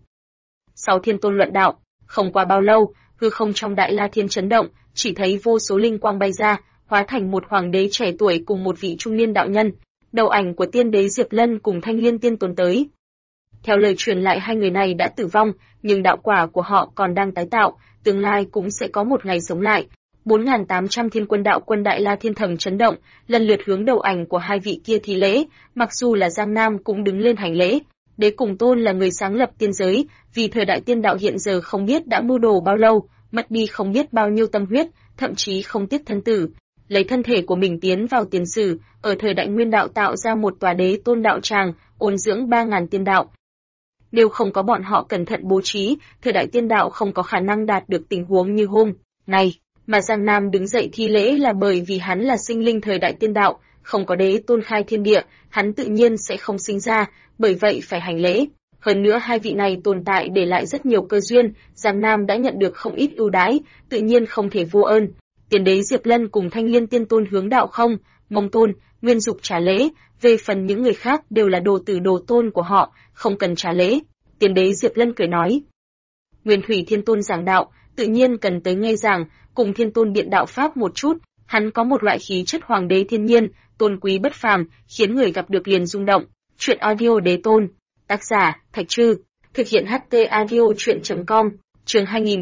Sau Thiên Tôn luận đạo, không qua bao lâu, hư không trong Đại La Thiên chấn động, chỉ thấy vô số linh quang bay ra, hóa thành một hoàng đế trẻ tuổi cùng một vị trung niên đạo nhân. Đầu ảnh của tiên đế Diệp Lân cùng Thanh Liên Tiên Tôn tới. Theo lời truyền lại hai người này đã tử vong, nhưng đạo quả của họ còn đang tái tạo, tương lai cũng sẽ có một ngày sống lại. 4.800 thiên quân đạo quân Đại La Thiên thầm chấn động, lần lượt hướng đầu ảnh của hai vị kia thi lễ, mặc dù là Giang Nam cũng đứng lên hành lễ. Đế cùng Tôn là người sáng lập tiên giới, vì thời đại tiên đạo hiện giờ không biết đã mưu đồ bao lâu, mất đi không biết bao nhiêu tâm huyết, thậm chí không tiếc thân tử, lấy thân thể của mình tiến vào tiền sử, ở thời đại nguyên đạo tạo ra một tòa Đế Tôn đạo tràng, ôn dưỡng 3.000 tiên đạo. Nếu không có bọn họ cẩn thận bố trí, thời đại tiên đạo không có khả năng đạt được tình huống như hôm nay. Mà Giang Nam đứng dậy thi lễ là bởi vì hắn là sinh linh thời đại tiên đạo, không có Đế Tôn khai thiên địa, hắn tự nhiên sẽ không sinh ra, bởi vậy phải hành lễ. Hơn nữa hai vị này tồn tại để lại rất nhiều cơ duyên, Giang Nam đã nhận được không ít ưu đãi, tự nhiên không thể vô ơn. Tiền đế Diệp Lân cùng Thanh Liên Tiên Tôn hướng đạo không, Mông Tôn, Nguyên Dục trả lễ, về phần những người khác đều là đồ tử đồ tôn của họ, không cần trả lễ. Tiền đế Diệp Lân cười nói: Nguyên Thủy Thiên Tôn giảng đạo, tự nhiên cần tới nghe giảng, cùng Thiên Tôn biện đạo pháp một chút, hắn có một loại khí chất hoàng đế thiên nhiên, tôn quý bất phàm, khiến người gặp được liền rung động. Truyện audio Đế Tôn, tác giả Thạch Trư, thực hiện HT audio truyện.com, chương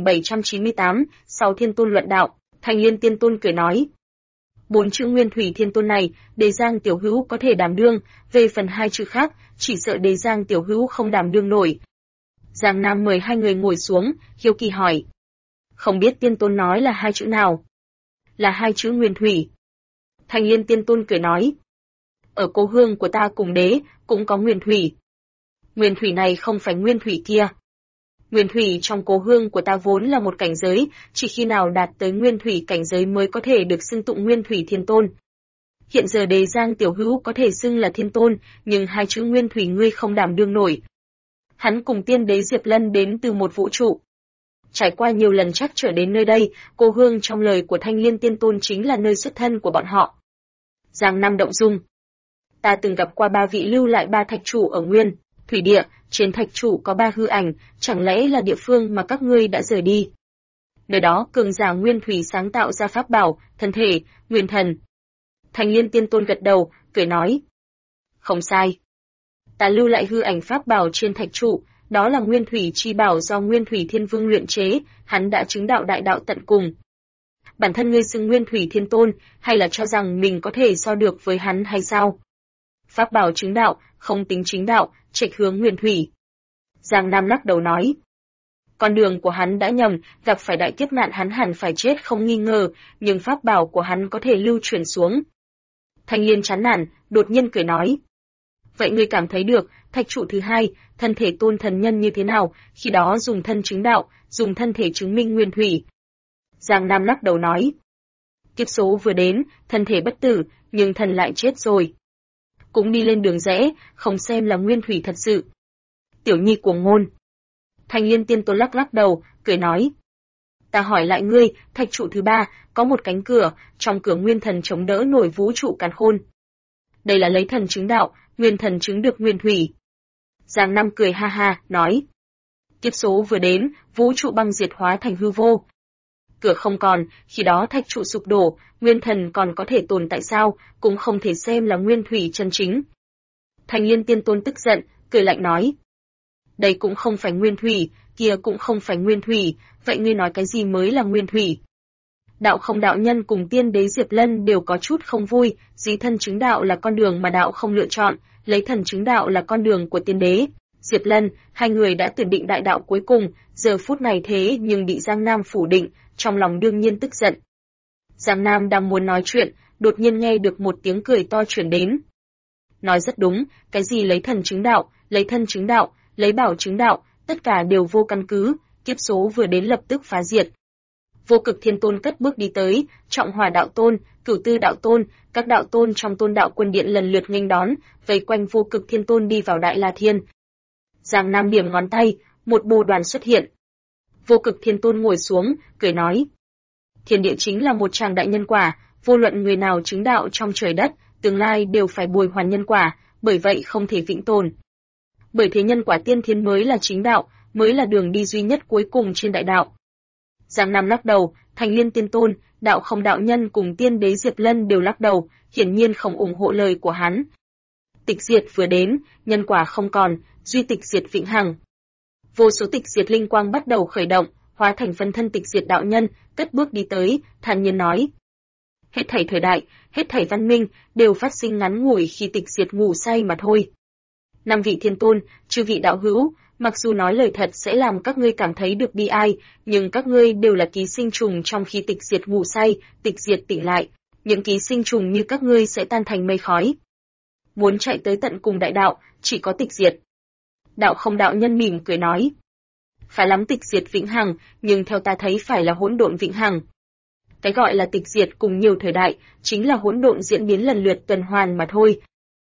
2798, 6 Thiên Tôn luận đạo. Thanh Liên Tiên Tôn cười nói: 4 chữ Nguyên Thủy Thiên Tôn này, Đế Giang tiểu hữu có thể đảm đương, về phần 2 chữ khác, chỉ sợ Đế Giang tiểu hữu không đảm đương nổi. Giang Nam mời hai người ngồi xuống, hiếu kỳ hỏi: Không biết Tiên Tôn nói là 2 chữ nào? Là 2 chữ Nguyên Thủy. Thanh Liên Tiên Tôn cười nói: Ở cố hương của ta cùng đế, cũng có Nguyên Thủy. Nguyên Thủy này không phải Nguyên Thủy kia. Nguyên Thủy trong cố hương của ta vốn là một cảnh giới, chỉ khi nào đạt tới Nguyên Thủy cảnh giới mới có thể được xưng tụng Nguyên Thủy Thiên Tôn. Hiện giờ Đế Giang tiểu hữu có thể xưng là Thiên Tôn, nhưng 2 chữ Nguyên Thủy ngươi không đảm đương nổi. Hắn cùng tiên đế Diệp Lân đến từ một vũ trụ. Trải qua nhiều lần trắc trở đến nơi đây, cố hương trong lời của Thanh Liên Tiên Tôn chính là nơi xuất thân của bọn họ. Giang Nam động dung. Ta từng gặp qua 3 vị lưu lại 3 thạch chủ ở Nguyên Thủy địa, trên thạch chủ có 3 hư ảnh, chẳng lẽ là địa phương mà các ngươi đã rời đi? Nơi đó cường giả nguyên thủy sáng tạo ra pháp bảo, thân thể, nguyên thần. Thành Liên Tiên Tôn gật đầu, cười nói. Không sai. Ta lưu lại hư ảnh pháp bảo trên thạch trụ, đó là nguyên thủy chi bảo do Nguyên Thủy Thiên Vương luyện chế, hắn đã chứng đạo đại đạo tận cùng. Bản thân ngươi xưng Nguyên Thủy Thiên Tôn, hay là cho rằng mình có thể so được với hắn hay sao? Pháp bảo chứng đạo, không tính chính đạo, trạch hướng nguyên thủy. Giang Nam lắc đầu nói. Con đường của hắn đã nhầm, gặp phải đại kiếp nạn hắn hẳn phải chết không nghi ngờ, nhưng pháp bảo của hắn có thể lưu truyền xuống. Thanh Liên chán nản, đột nhiên cười nói. Vậy ngươi cảm thấy được, thạch trụ thứ hai, thân thể tôn thần nhân như thế nào, khi đó dùng thân chứng đạo, dùng thân thể chứng minh nguyên thủy. Giang Nam lắc đầu nói. Kiếp số vừa đến, thân thể bất tử, nhưng thần lại chết rồi. Cũng đi lên đường rẽ, không xem là nguyên thủy thật sự. Tiểu nhi cuồng ngôn. Thành Liên Tiên Tôn lắc lắc đầu, cười nói. Ta hỏi lại ngươi, thạch trụ thứ ba, có một cánh cửa, trong cửa nguyên thần chống đỡ nổi vũ trụ càn khôn. Đây là lấy thần chứng đạo, nguyên thần chứng được nguyên thủy. Giang Nam cười ha ha, nói. Kiếp số vừa đến, vũ trụ băng diệt hóa thành hư vô. Cửa không còn, khi đó thạch trụ sụp đổ, nguyên thần còn có thể tồn tại sao, cũng không thể xem là nguyên thủy chân chính. Thành Liên Tiên Tôn tức giận, cười lạnh nói. Đây cũng không phải nguyên thủy, kia cũng không phải nguyên thủy, vậy ngươi nói cái gì mới là nguyên thủy? Đạo không đạo nhân cùng tiên đế Diệp Lân đều có chút không vui, dí thân chứng đạo là con đường mà đạo không lựa chọn, lấy thần chứng đạo là con đường của tiên đế. Diệp Lân, hai người đã tuyển định đại đạo cuối cùng, giờ phút này thế nhưng bị Giang Nam phủ định, trong lòng đương nhiên tức giận. Giang Nam đang muốn nói chuyện, đột nhiên nghe được một tiếng cười to truyền đến. Nói rất đúng, cái gì lấy thần chứng đạo, lấy thân chứng đạo, lấy bảo chứng đạo, tất cả đều vô căn cứ, kiếp số vừa đến lập tức phá diệt. Vô Cực Thiên Tôn cất bước đi tới, Trọng Hỏa Đạo Tôn, Cửu Tư Đạo Tôn, các đạo tôn trong Tôn Đạo Quân Điện lần lượt nghênh đón, vây quanh Vô Cực Thiên Tôn đi vào Đại La Thiên. Giang Nam điểm ngón tay, một bồ đoàn xuất hiện. Vô Cực Thiên Tôn ngồi xuống, cười nói: Thiên địa chính là một tràng đại nhân quả, vô luận người nào chứng đạo trong trời đất, tương lai đều phải bồi hoàn nhân quả, bởi vậy không thể vĩnh tồn. Bởi thế nhân quả tiên thiên mới là chính đạo, mới là đường đi duy nhất cuối cùng trên đại đạo. Giang Nam lắc đầu, Thành Liên Tiên Tôn, đạo không đạo nhân cùng tiên đế Diệp Lân đều lắc đầu, hiển nhiên không ủng hộ lời của hắn. Tịch diệt vừa đến, nhân quả không còn, duy tịch diệt vĩnh hằng. Vô số tịch diệt linh quang bắt đầu khởi động, hóa thành phân thân tịch diệt đạo nhân, cất bước đi tới, thản nhiên nói: Hết thảy thời đại, hết thảy văn minh đều phát sinh ngắn ngủi khi tịch diệt ngủ say mà thôi. 5 vị thiên tôn, chư vị đạo hữu, mặc dù nói lời thật sẽ làm các ngươi cảm thấy được bi ai, nhưng các ngươi đều là ký sinh trùng trong khi tịch diệt ngủ say, tịch diệt tỉnh lại, những ký sinh trùng như các ngươi sẽ tan thành mây khói. Muốn chạy tới tận cùng đại đạo, chỉ có tịch diệt. Đạo không đạo nhân mỉm cười nói: Phải lắm tịch diệt vĩnh hằng, nhưng theo ta thấy phải là hỗn độn vĩnh hằng. Cái gọi là tịch diệt cùng nhiều thời đại, chính là hỗn độn diễn biến lần lượt tuần hoàn mà thôi.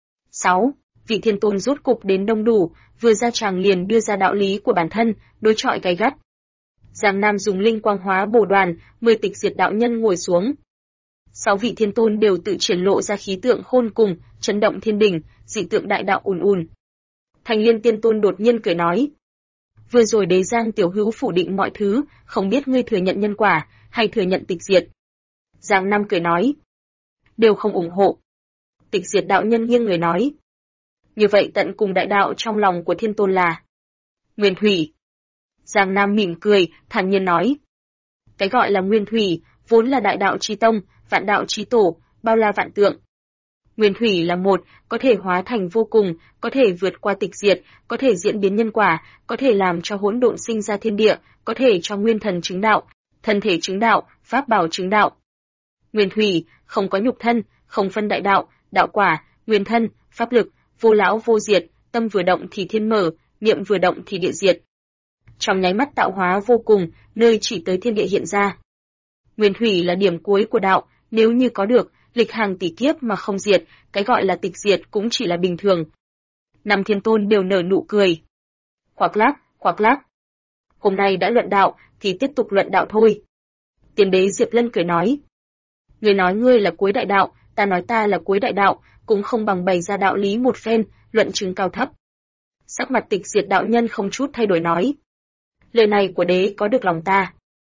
6. Vị thiên tôn rốt cục đến đông đủ, vừa ra tràng liền đưa ra đạo lý của bản thân, đối chọi gay gắt. Giang Nam dùng linh quang hóa bổ đoàn, 10 tịch diệt đạo nhân ngồi xuống. 6 vị thiên tôn đều tự triển lộ ra khí tượng khôn cùng, chấn động thiên đình, dị tượng đại đạo ùn ùn. Thành Liên Tiên Tôn đột nhiên cười nói: Vừa rồi đế Giang tiểu hữu phủ định mọi thứ, không biết ngươi thừa nhận nhân quả, hay thừa nhận tịch diệt. Giang Nam cười nói: Đều không ủng hộ. Tịch diệt đạo nhân nghiêng người nói: Như vậy tận cùng đại đạo trong lòng của thiên tôn là nguyên thủy. Giang Nam mỉm cười, thản nhiên nói: Cái gọi là nguyên thủy, vốn là đại đạo chi tông, vạn đạo chi tổ, bao la vạn tượng. Nguyên thủy là một, có thể hóa thành vô cùng, có thể vượt qua tịch diệt, có thể diễn biến nhân quả, có thể làm cho hỗn độn sinh ra thiên địa, có thể cho nguyên thần chứng đạo, thân thể chứng đạo, pháp bảo chứng đạo. Nguyên thủy, không có nhục thân, không phân đại đạo, đạo quả, nguyên thân, pháp lực, vô lão vô diệt, tâm vừa động thì thiên mở, niệm vừa động thì địa diệt. Trong nháy mắt tạo hóa vô cùng, nơi chỉ tới thiên địa hiện ra. Nguyên thủy là điểm cuối của đạo, nếu như có được, lịch hàng tỷ kiếp mà không diệt, cái gọi là tịch diệt cũng chỉ là bình thường. 5 thiên tôn đều nở nụ cười. Khoác lác. Hôm nay đã luận đạo, thì tiếp tục luận đạo thôi. Tiên đế Diệp Lân cười nói: Ngươi nói ngươi là cuối đại đạo, ta nói ta là cuối đại đạo, cũng không bằng bày ra đạo lý một phen, luận chứng cao thấp. Sắc mặt tịch diệt đạo nhân không chút thay đổi nói: Lời này của đế có được lòng ta.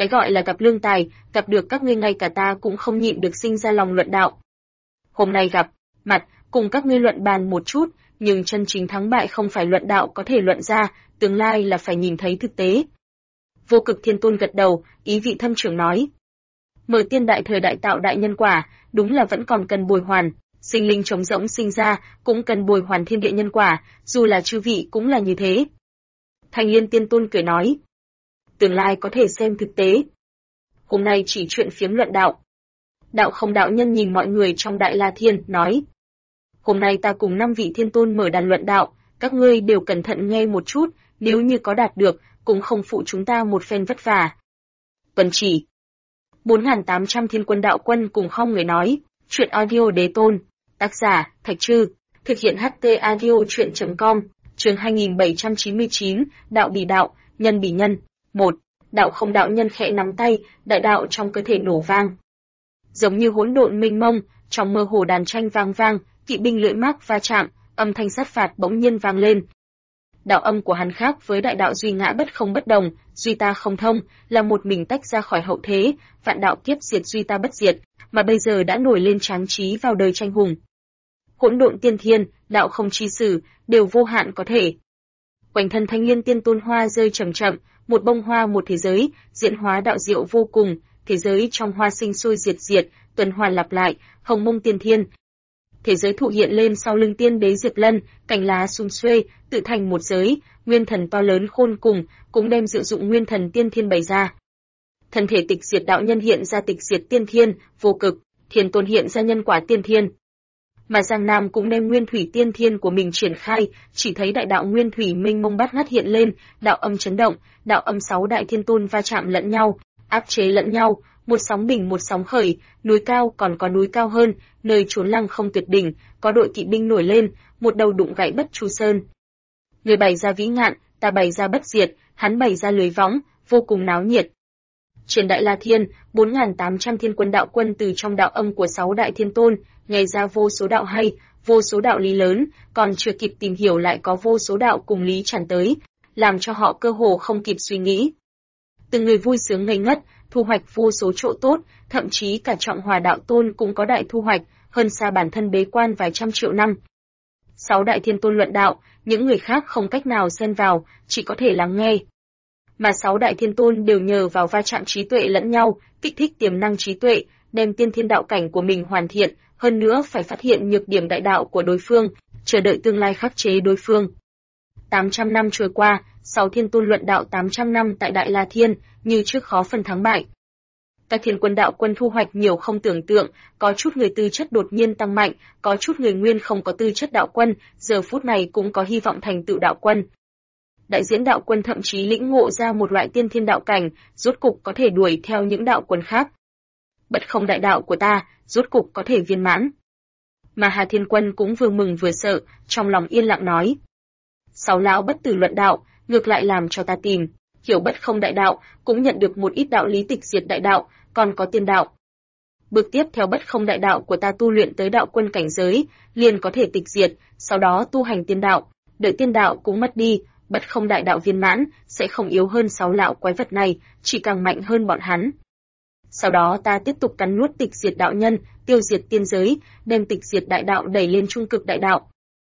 Cái gọi là gặp lương tài, gặp được các ngươi ngay cả ta cũng không nhịn được sinh ra lòng luận đạo. Hôm nay gặp mặt, cùng các ngươi luận bàn một chút, nhưng chân chính thắng bại không phải luận đạo có thể luận ra, tương lai là phải nhìn thấy thực tế. Vô Cực Thiên Tôn gật đầu, ý vị thâm trường nói. Mở tiên đại thời đại tạo đại nhân quả, đúng là vẫn còn cần bồi hoàn, sinh linh trống rỗng sinh ra, cũng cần bồi hoàn thiên địa nhân quả, dù là chư vị cũng là như thế. Thanh Liên Tiên Tôn cười nói. Tương lai có thể xem thực tế. Hôm nay chỉ chuyện phiếm luận đạo. Đạo Không đạo nhân nhìn mọi người trong Đại La Thiên, nói. Hôm nay ta cùng 5 vị thiên tôn mở đàn luận đạo, các ngươi đều cẩn thận nghe một chút, nếu như có đạt được, cũng không phụ chúng ta một phen vất vả. Tuần chỉ. 4.800 thiên quân đạo quân cùng không người nói, chuyện audio đế tôn, tác giả, Thạch Trư, thực hiện HT audio chuyện.com, chương 2799, đạo bỉ đạo, nhân bỉ nhân. 1. Đạo Không đạo nhân khẽ nắm tay, đại đạo trong cơ thể nổ vang. Giống như hỗn độn mênh mông, trong mơ hồ đàn tranh vang vang, kỵ binh lưỡi mác va chạm, âm thanh sát phạt bỗng nhiên vang lên. Đạo âm của hắn khác với đại đạo duy ngã bất không bất đồng, duy ta không thông, là một mình tách ra khỏi hậu thế, vạn đạo kiếp diệt duy ta bất diệt, mà bây giờ đã nổi lên tráng trí vào đời tranh hùng. Hỗn độn tiên thiên, đạo không chi sử, đều vô hạn có thể. Quanh thân Thanh Liên Tiên Tôn hoa rơi chậm chậm, một bông hoa một thế giới, diễn hóa đạo diệu vô cùng, thế giới trong hoa sinh sôi diệt diệt, tuần hoàn lặp lại, hồng mông tiên thiên. Thế giới thụ hiện lên sau lưng tiên đế Diệp Lân, cành lá sum xuê, tự thành một giới, nguyên thần to lớn khôn cùng, cũng đem dự dụng nguyên thần tiên thiên bày ra. Thân thể tịch diệt đạo nhân hiện ra tịch diệt tiên thiên, vô cực, thiên tôn hiện ra nhân quả tiên thiên. Mà Giang Nam cũng đem nguyên thủy tiên thiên của mình triển khai, chỉ thấy đại đạo nguyên thủy minh mông bát ngát hiện lên, đạo âm chấn động, đạo âm 6 đại thiên tôn va chạm lẫn nhau, áp chế lẫn nhau, một sóng bình một sóng khởi, núi cao còn có núi cao hơn, nơi chốn lăng không tuyệt đỉnh, có đội kỵ binh nổi lên, một đầu đụng gãy bất chu sơn. Người bày ra vĩ ngạn, ta bày ra bất diệt, hắn bày ra lưới võng, vô cùng náo nhiệt. Trên Đại La Thiên, 4.800 thiên quân đạo quân từ trong đạo âm của 6 đại thiên tôn, nghe ra vô số đạo hay, vô số đạo lý lớn, còn chưa kịp tìm hiểu lại có vô số đạo cùng lý tràn tới, làm cho họ cơ hồ không kịp suy nghĩ. Từng người vui sướng ngây ngất, thu hoạch vô số chỗ tốt, thậm chí cả Trọng Hòa đạo tôn cũng có đại thu hoạch, hơn xa bản thân bế quan vài trăm triệu năm. 6 đại thiên tôn luận đạo, những người khác không cách nào xen vào, chỉ có thể lắng nghe. Mà 6 đại thiên tôn đều nhờ vào va chạm trí tuệ lẫn nhau, kích thích tiềm năng trí tuệ, đem tiên thiên đạo cảnh của mình hoàn thiện, hơn nữa phải phát hiện nhược điểm đại đạo của đối phương, chờ đợi tương lai khắc chế đối phương. 800 năm trôi qua, 6 thiên tôn luận đạo 800 năm tại Đại La Thiên, như trước khó phân thắng bại. Các thiên quân đạo quân thu hoạch nhiều không tưởng tượng, có chút người tư chất đột nhiên tăng mạnh, có chút người nguyên không có tư chất đạo quân, giờ phút này cũng có hy vọng thành tựu đạo quân. Đại diễn đạo quân thậm chí lĩnh ngộ ra một loại tiên thiên đạo cảnh, rốt cục có thể đuổi theo những đạo quân khác. Bất không đại đạo của ta, rốt cục có thể viên mãn. Mà Hà Thiên Quân cũng vừa mừng vừa sợ, trong lòng yên lặng nói. 6 lão bất tử luận đạo, ngược lại làm cho ta tìm, hiểu bất không đại đạo, cũng nhận được một ít đạo lý tịch diệt đại đạo, còn có tiên đạo. Bước tiếp theo bất không đại đạo của ta tu luyện tới đạo quân cảnh giới, liền có thể tịch diệt, sau đó tu hành tiên đạo, đợi tiên đạo cũng mất đi, bất không đại đạo viên mãn, sẽ không yếu hơn 6 lão quái vật này, chỉ càng mạnh hơn bọn hắn. Sau đó ta tiếp tục cắn nuốt tịch diệt đạo nhân, tiêu diệt tiên giới, đem tịch diệt đại đạo đẩy lên trung cực đại đạo.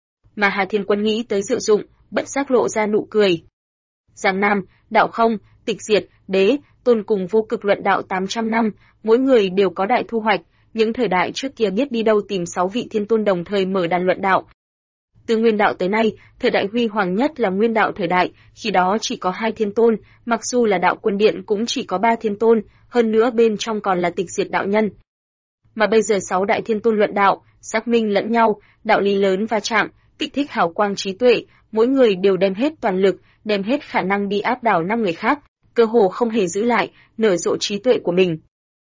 Mà Hà Thiên Quân nghĩ tới diệu dụng, bất giác lộ ra nụ cười. Giang Nam, đạo không, tịch diệt, đế, tôn cùng vô cực luận đạo 800 năm, mỗi người đều có đại thu hoạch, những thời đại trước kia biết đi đâu tìm 6 vị thiên tôn đồng thời mở đàn luận đạo. Từ nguyên đạo tới nay, thời đại huy hoàng nhất là nguyên đạo thời đại, khi đó chỉ có 2 thiên tôn, mặc dù là đạo quân điện cũng chỉ có 3 thiên tôn, hơn nữa bên trong còn là tịch diệt đạo nhân. Mà bây giờ 6 đại thiên tôn luận đạo, xác minh lẫn nhau, đạo lý lớn va chạm, kích thích hào quang trí tuệ, mỗi người đều đem hết toàn lực, đem hết khả năng đi áp đảo 5 người khác, cơ hồ không hề giữ lại, nở rộ trí tuệ của mình.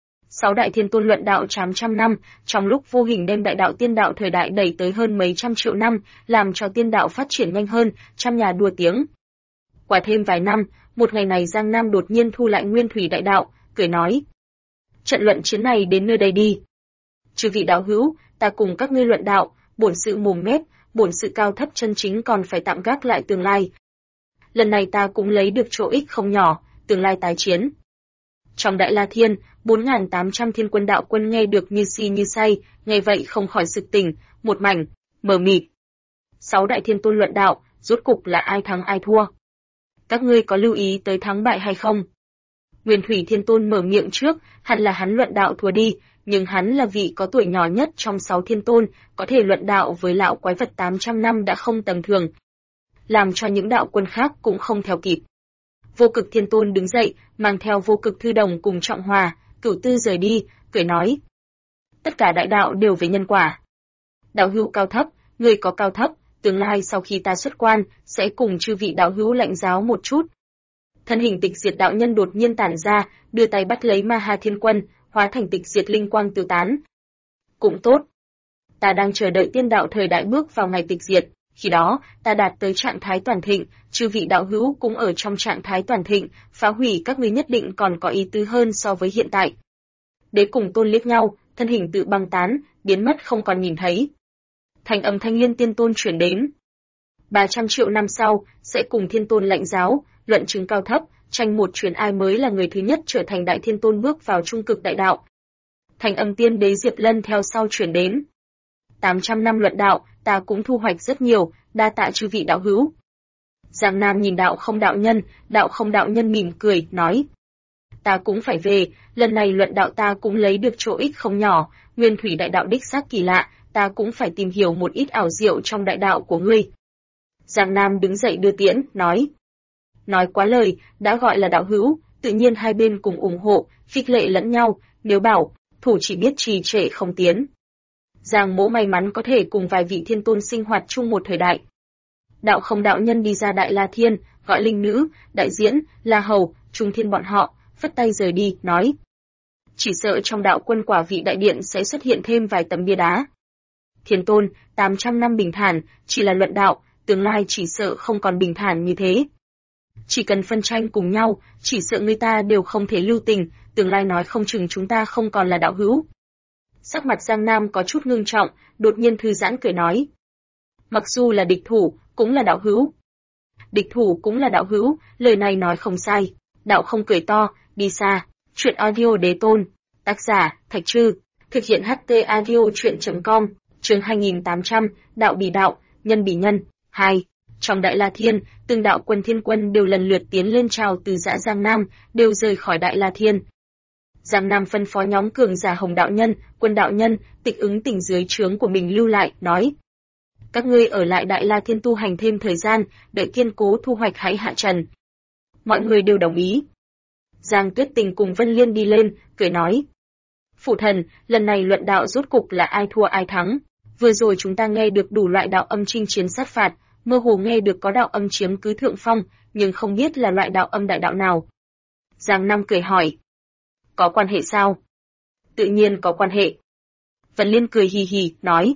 6 đại thiên tôn luận đạo 800 năm, trong lúc vô hình đem đại đạo tiên đạo thời đại đẩy tới hơn mấy trăm triệu năm, làm cho tiên đạo phát triển nhanh hơn, trăm nhà đua tiếng. Qua thêm vài năm, một ngày này Giang Nam đột nhiên thu lại nguyên thủy đại đạo, cười nói: trận luận chiến này đến nơi đây đi. Chư vị đạo hữu, ta cùng các ngươi luận đạo, bổn sự mồm mép, bổn sự cao thấp chân chính còn phải tạm gác lại tương lai. Lần này ta cũng lấy được chỗ ích không nhỏ, tương lai tái chiến. Trong Đại La Thiên, 4.800 thiên quân đạo quân nghe được như si như say, nghe vậy không khỏi sực tỉnh, một mảnh mờ mịt. 6 đại thiên tôn luận đạo, rốt cục là ai thắng ai thua? Các ngươi có lưu ý tới thắng bại hay không? Nguyên Thủy Thiên Tôn mở miệng trước, hẳn là hắn luận đạo thua đi, nhưng hắn là vị có tuổi nhỏ nhất trong 6 thiên tôn, có thể luận đạo với lão quái vật 800 năm đã không tầm thường, làm cho những đạo quân khác cũng không theo kịp. Vô Cực Thiên Tôn đứng dậy, mang theo Vô Cực Thư Đồng cùng Trọng Hòa, Cửu Tư rời đi, cười nói: tất cả đại đạo đều về nhân quả. Đạo hữu cao thấp, người có cao thấp, tương lai sau khi ta xuất quan, sẽ cùng chư vị đạo hữu lãnh giáo một chút. Thân hình Tịch Diệt đạo nhân đột nhiên tản ra, đưa tay bắt lấy Ma Ha Thiên Quân, hóa thành tịch diệt linh quang tiêu tán. Cũng tốt. Ta đang chờ đợi tiên đạo thời đại bước vào ngày tịch diệt, khi đó, ta đạt tới trạng thái toàn thịnh, chư vị đạo hữu cũng ở trong trạng thái toàn thịnh, phá hủy các ngươi nhất định còn có ý tứ hơn so với hiện tại. Đế cùng Tôn liếc nhau, thân hình tự băng tán, biến mất không còn nhìn thấy. Thành âm Thanh Liên Tiên Tôn chuyển đến. 300 triệu năm sau, sẽ cùng Thiên Tôn lãnh giáo, luận chứng cao thấp, tranh một chuyến ai mới là người thứ nhất trở thành Đại Thiên Tôn bước vào trung cực đại đạo. Thành âm Tiên Đế Diệp Lân theo sau chuyển đến. 800 năm luận đạo, ta cũng thu hoạch rất nhiều, đa tạ chư vị đạo hữu. Giang Nam nhìn đạo không đạo nhân mỉm cười, nói: ta cũng phải về, lần này luận đạo ta cũng lấy được chỗ ích không nhỏ, Nguyên Thủy đại đạo đích xác kỳ lạ, ta cũng phải tìm hiểu một ít ảo diệu trong đại đạo của ngươi. Giang Nam đứng dậy đưa tiễn, nói: nói quá lời, đã gọi là đạo hữu, tự nhiên hai bên cùng ủng hộ, khích lệ lẫn nhau, nếu bảo, thủ chỉ biết trì trệ không tiến. Giang Mỗ may mắn có thể cùng vài vị thiên tôn sinh hoạt chung một thời đại. Đạo không đạo nhân đi ra Đại La Thiên, gọi linh nữ, đại diễn, La Hầu, Trung Thiên bọn họ, phất tay rời đi, nói: chỉ sợ trong đạo quân quả vị đại điện sẽ xuất hiện thêm vài tấm bia đá. Thiên Tôn, 800 năm bình thản, chỉ là luận đạo, tương lai chỉ sợ không còn bình thản như thế. Chỉ cần phân tranh cùng nhau, chỉ sợ người ta đều không thể lưu tình, tương lai nói không chừng chúng ta không còn là đạo hữu. Sắc mặt Giang Nam có chút ngưng trọng, đột nhiên thư giãn cười nói: mặc dù là địch thủ, cũng là đạo hữu. Địch thủ cũng là đạo hữu, lời này nói không sai. Đạo không cười to, đi xa. Chuyện audio đế tôn. Tác giả, Thạch Trư. Thực hiện HT audio chuyện.com. Chương 2800, đạo bỉ đạo, nhân bỉ nhân. 2. Trong Đại La Thiên, từng đạo quân thiên quân đều lần lượt tiến lên chào từ giã Giang Nam, đều rời khỏi Đại La Thiên. Giang Nam phân phó nhóm cường giả Hồng đạo nhân, Quân đạo nhân, Tịch Ứng Tỉnh dưới trướng của mình lưu lại, nói: các ngươi ở lại Đại La Thiên tu hành thêm thời gian, đợi kiên cố thu hoạch hãy hạ trần. Mọi người đều đồng ý. Giang Tuyết Tình cùng Vân Liên đi lên, cười nói: phụ thần, lần này luận đạo rốt cục là ai thua ai thắng. Vừa rồi chúng ta nghe được đủ loại đạo âm chinh chiến sát phạt, mơ hồ nghe được có đạo âm chiếm cứ thượng phong, nhưng không biết là loại đạo âm đại đạo nào. Giang Nam cười hỏi: có quan hệ sao? Tự nhiên có quan hệ. Vân Liên cười hì hì, nói: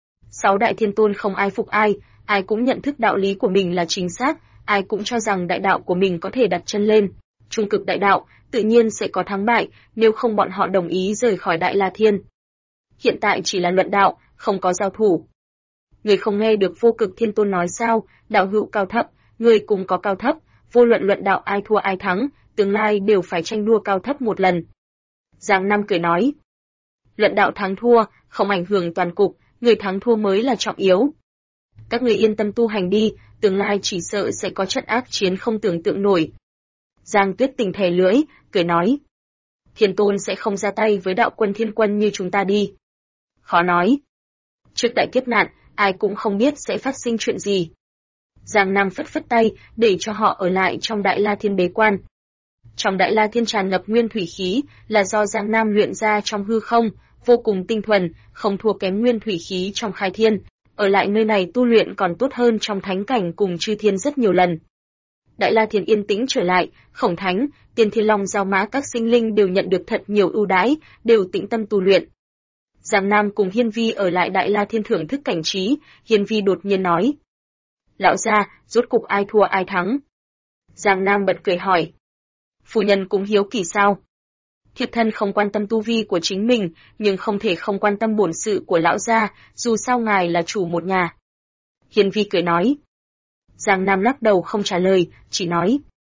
6 đại thiên tôn không ai phục ai, ai cũng nhận thức đạo lý của mình là chính xác, ai cũng cho rằng đại đạo của mình có thể đặt chân lên. Trung cực đại đạo, tự nhiên sẽ có thắng bại, nếu không bọn họ đồng ý rời khỏi Đại La Thiên. Hiện tại chỉ là luận đạo, không có giao thủ. Người không nghe được Vô Cực Thiên Tôn nói sao, đạo hữu cao thấp, người cùng có cao thấp, vô luận luận đạo ai thua ai thắng, tương lai đều phải tranh đua cao thấp một lần. Giang Nam cười nói: luận đạo thắng thua, không ảnh hưởng toàn cục, người thắng thua mới là trọng yếu. Các người yên tâm tu hành đi, tương lai chỉ sợ sẽ có trận ác chiến không tưởng tượng nổi. Giang Tuyết Tình thè lưỡi, cười nói: Thiên Tôn sẽ không ra tay với đạo quân thiên quân như chúng ta đi. Khó nói. Trước đại kiếp nạn, ai cũng không biết sẽ phát sinh chuyện gì. Giang Nam phất phất tay, để cho họ ở lại trong Đại La Thiên bế quan. Trong Đại La Thiên tràn ngập nguyên thủy khí, là do Giang Nam luyện ra trong hư không, vô cùng tinh thuần, không thua kém nguyên thủy khí trong khai thiên. Ở lại nơi này tu luyện còn tốt hơn trong thánh cảnh cùng chư thiên rất nhiều lần. Đại La Thiên yên tĩnh trở lại, Khổng Thánh, Tiên Thiên Long Giao Mã các sinh linh đều nhận được thật nhiều ưu đãi, đều tĩnh tâm tu luyện. Giang Nam cùng Hiên Vi ở lại Đại La Thiên thưởng thức cảnh trí, Hiên Vi đột nhiên nói: lão gia, rốt cục ai thua ai thắng? Giang Nam bật cười hỏi: phu nhân cũng hiếu kỳ sao? Thiếp thân không quan tâm tu vi của chính mình, nhưng không thể không quan tâm bổn sự của lão gia, dù sao ngài là chủ một nhà. Hiên Vi cười nói. Giang Nam lắc đầu không trả lời, chỉ nói: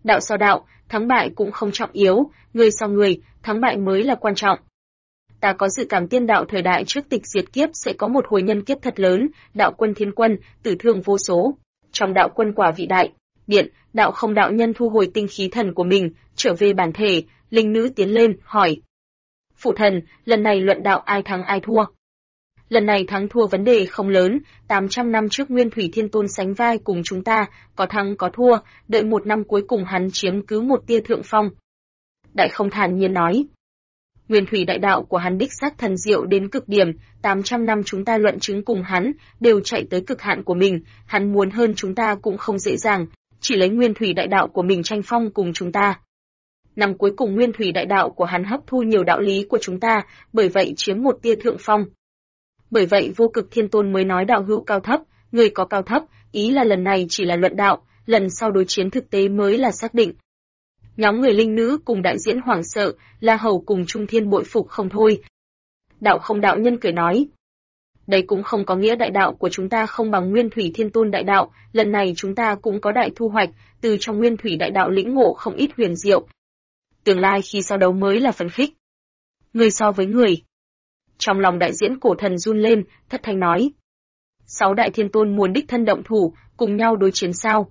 Đạo so đạo, thắng bại cũng không trọng yếu, người so người, thắng bại mới là quan trọng. Ta có dự cảm tiên đạo thời đại trước tịch diệt kiếp sẽ có một hồi nhân kiếp thật lớn, đạo quân thiên quân, tử thương vô số. Trong đạo quân quả vị đại, điện, đạo không đạo nhân thu hồi tinh khí thần của mình, trở về bản thể, linh nữ tiến lên, hỏi. Phụ thần, lần này luận đạo ai thắng ai thua? Lần này thắng thua vấn đề không lớn, 800 năm trước Nguyên Thủy Thiên Tôn sánh vai cùng chúng ta, có thắng có thua, đợi một năm cuối cùng hắn chiếm cứ một tia thượng phong. Đại Không thản nhiên nói. Nguyên Thủy đại đạo của hắn đích xác thần diệu đến cực điểm, 800 năm chúng ta luận chứng cùng hắn, đều chạy tới cực hạn của mình, hắn muốn hơn chúng ta cũng không dễ dàng, chỉ lấy Nguyên Thủy đại đạo của mình tranh phong cùng chúng ta. Năm cuối cùng Nguyên Thủy đại đạo của hắn hấp thu nhiều đạo lý của chúng ta, bởi vậy chiếm một tia thượng phong. Bởi vậy Vô Cực Thiên Tôn mới nói đạo hữu cao thấp, người có cao thấp, ý là lần này chỉ là luận đạo, lần sau đối chiến thực tế mới là xác định. Nhóm người linh nữ cùng đại diễn hoảng sợ, La Hầu cùng Trung Thiên bội phục không thôi. Đạo Không đạo nhân cười nói. Đây cũng không có nghĩa đại đạo của chúng ta không bằng Nguyên Thủy Thiên Tôn đại đạo, lần này chúng ta cũng có đại thu hoạch, từ trong Nguyên Thủy đại đạo lĩnh ngộ không ít huyền diệu. Tương lai khi so đấu mới là phấn khích. Người so với người. Trong lòng đại diễn cổ thần run lên, thất thanh nói. 6 đại thiên tôn muốn đích thân động thủ, cùng nhau đối chiến sao?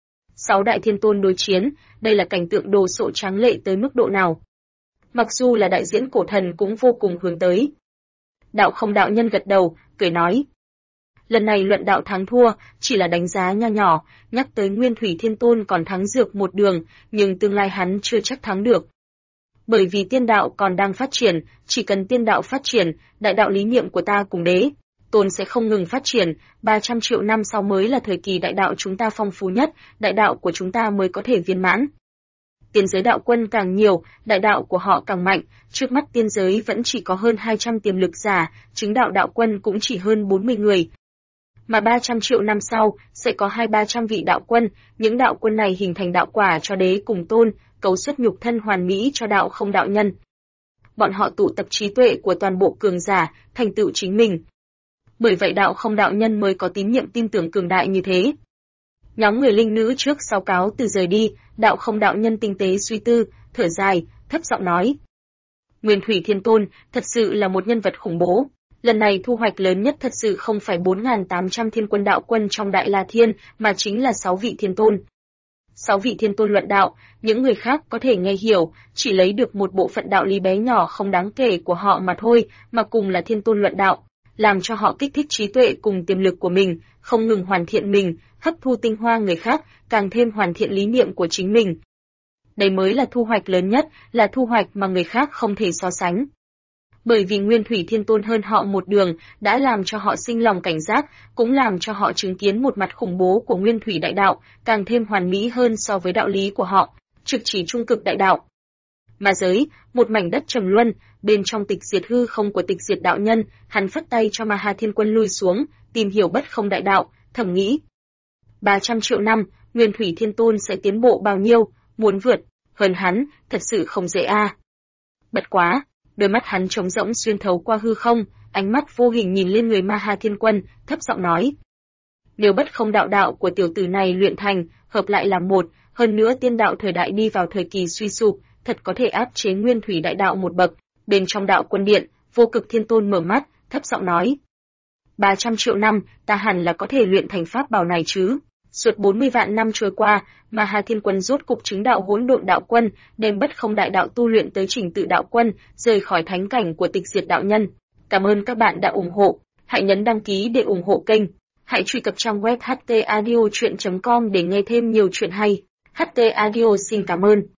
6 đại thiên tôn đối chiến, đây là cảnh tượng đồ sộ tráng lệ tới mức độ nào? Mặc dù là đại diễn cổ thần cũng vô cùng hướng tới. Đạo Không đạo nhân gật đầu, cười nói. Lần này luận đạo thắng thua, chỉ là đánh giá nho nhỏ, nhắc tới Nguyên Thủy Thiên Tôn còn thắng dược một đường, nhưng tương lai hắn chưa chắc thắng được. Bởi vì tiên đạo còn đang phát triển, chỉ cần tiên đạo phát triển, đại đạo lý niệm của ta cùng đế tôn sẽ không ngừng phát triển, 300 triệu năm sau mới là thời kỳ đại đạo chúng ta phong phú nhất, đại đạo của chúng ta mới có thể viên mãn. Tiên giới đạo quân càng nhiều, đại đạo của họ càng mạnh, trước mắt tiên giới vẫn chỉ có hơn 200 tiềm lực giả, chứng đạo đạo quân cũng chỉ hơn 40 người. Mà 300 triệu năm sau, sẽ có 200-300 vị đạo quân, những đạo quân này hình thành đạo quả cho đế cùng tôn, cấu xuất nhục thân hoàn mỹ cho đạo không đạo nhân. Bọn họ tụ tập trí tuệ của toàn bộ cường giả, thành tựu chính mình. Bởi vậy đạo không đạo nhân mới có tín nhiệm tin tưởng cường đại như thế. Nhóm người linh nữ trước sau cáo từ rời đi, đạo không đạo nhân tinh tế suy tư, thở dài, thấp giọng nói. Nguyên Thủy Thiên Tôn thật sự là một nhân vật khủng bố. Lần này thu hoạch lớn nhất thật sự không phải 4.800 thiên quân đạo quân trong Đại La Thiên, mà chính là 6 vị thiên tôn. 6 vị thiên tôn luận đạo, những người khác có thể nghe hiểu, chỉ lấy được một bộ phận đạo lý bé nhỏ không đáng kể của họ mà thôi, mà cùng là thiên tôn luận đạo, làm cho họ kích thích trí tuệ cùng tiềm lực của mình, không ngừng hoàn thiện mình, hấp thu tinh hoa người khác, càng thêm hoàn thiện lý niệm của chính mình. Đây mới là thu hoạch lớn nhất, là thu hoạch mà người khác không thể so sánh. Bởi vì Nguyên Thủy Thiên Tôn hơn họ một đường, đã làm cho họ sinh lòng cảnh giác, cũng làm cho họ chứng kiến một mặt khủng bố của Nguyên Thủy đại đạo, càng thêm hoàn mỹ hơn so với đạo lý của họ, trực chỉ trung cực đại đạo. Ma giới, một mảnh đất trầm luân, bên trong tịch diệt hư không của tịch diệt đạo nhân, hắn phất tay cho Ma Ha Thiên Quân lui xuống, tìm hiểu bất không đại đạo, thầm nghĩ. 300 triệu năm, Nguyên Thủy Thiên Tôn sẽ tiến bộ bao nhiêu, muốn vượt hơn hắn, thật sự không dễ a. Bất quá, đôi mắt hắn trống rỗng xuyên thấu qua hư không, ánh mắt vô hình nhìn lên người Ma Ha Thiên Quân, thấp giọng nói: nếu bất không đạo đạo của tiểu tử này luyện thành, hợp lại làm một, hơn nữa tiên đạo thời đại đi vào thời kỳ suy sụp, thật có thể áp chế Nguyên Thủy đại đạo một bậc. Bên trong đạo quân điện, Vô Cực Thiên Tôn mở mắt, thấp giọng nói: 300 triệu năm, ta hẳn là có thể luyện thành pháp bảo này chứ. Suốt 40 vạn năm trôi qua, Ma Ha Thiên Quân rốt cục chứng đạo hỗn độn đạo quân, đem bất không đại đạo tu luyện tới trình tự đạo quân, rời khỏi thánh cảnh của tịch diệt đạo nhân. Cảm ơn các bạn đã ủng hộ, hãy nhấn đăng ký để ủng hộ kênh. Hãy truy cập trang web htaudio.com để nghe thêm nhiều chuyện hay. HT Audio xin cảm ơn.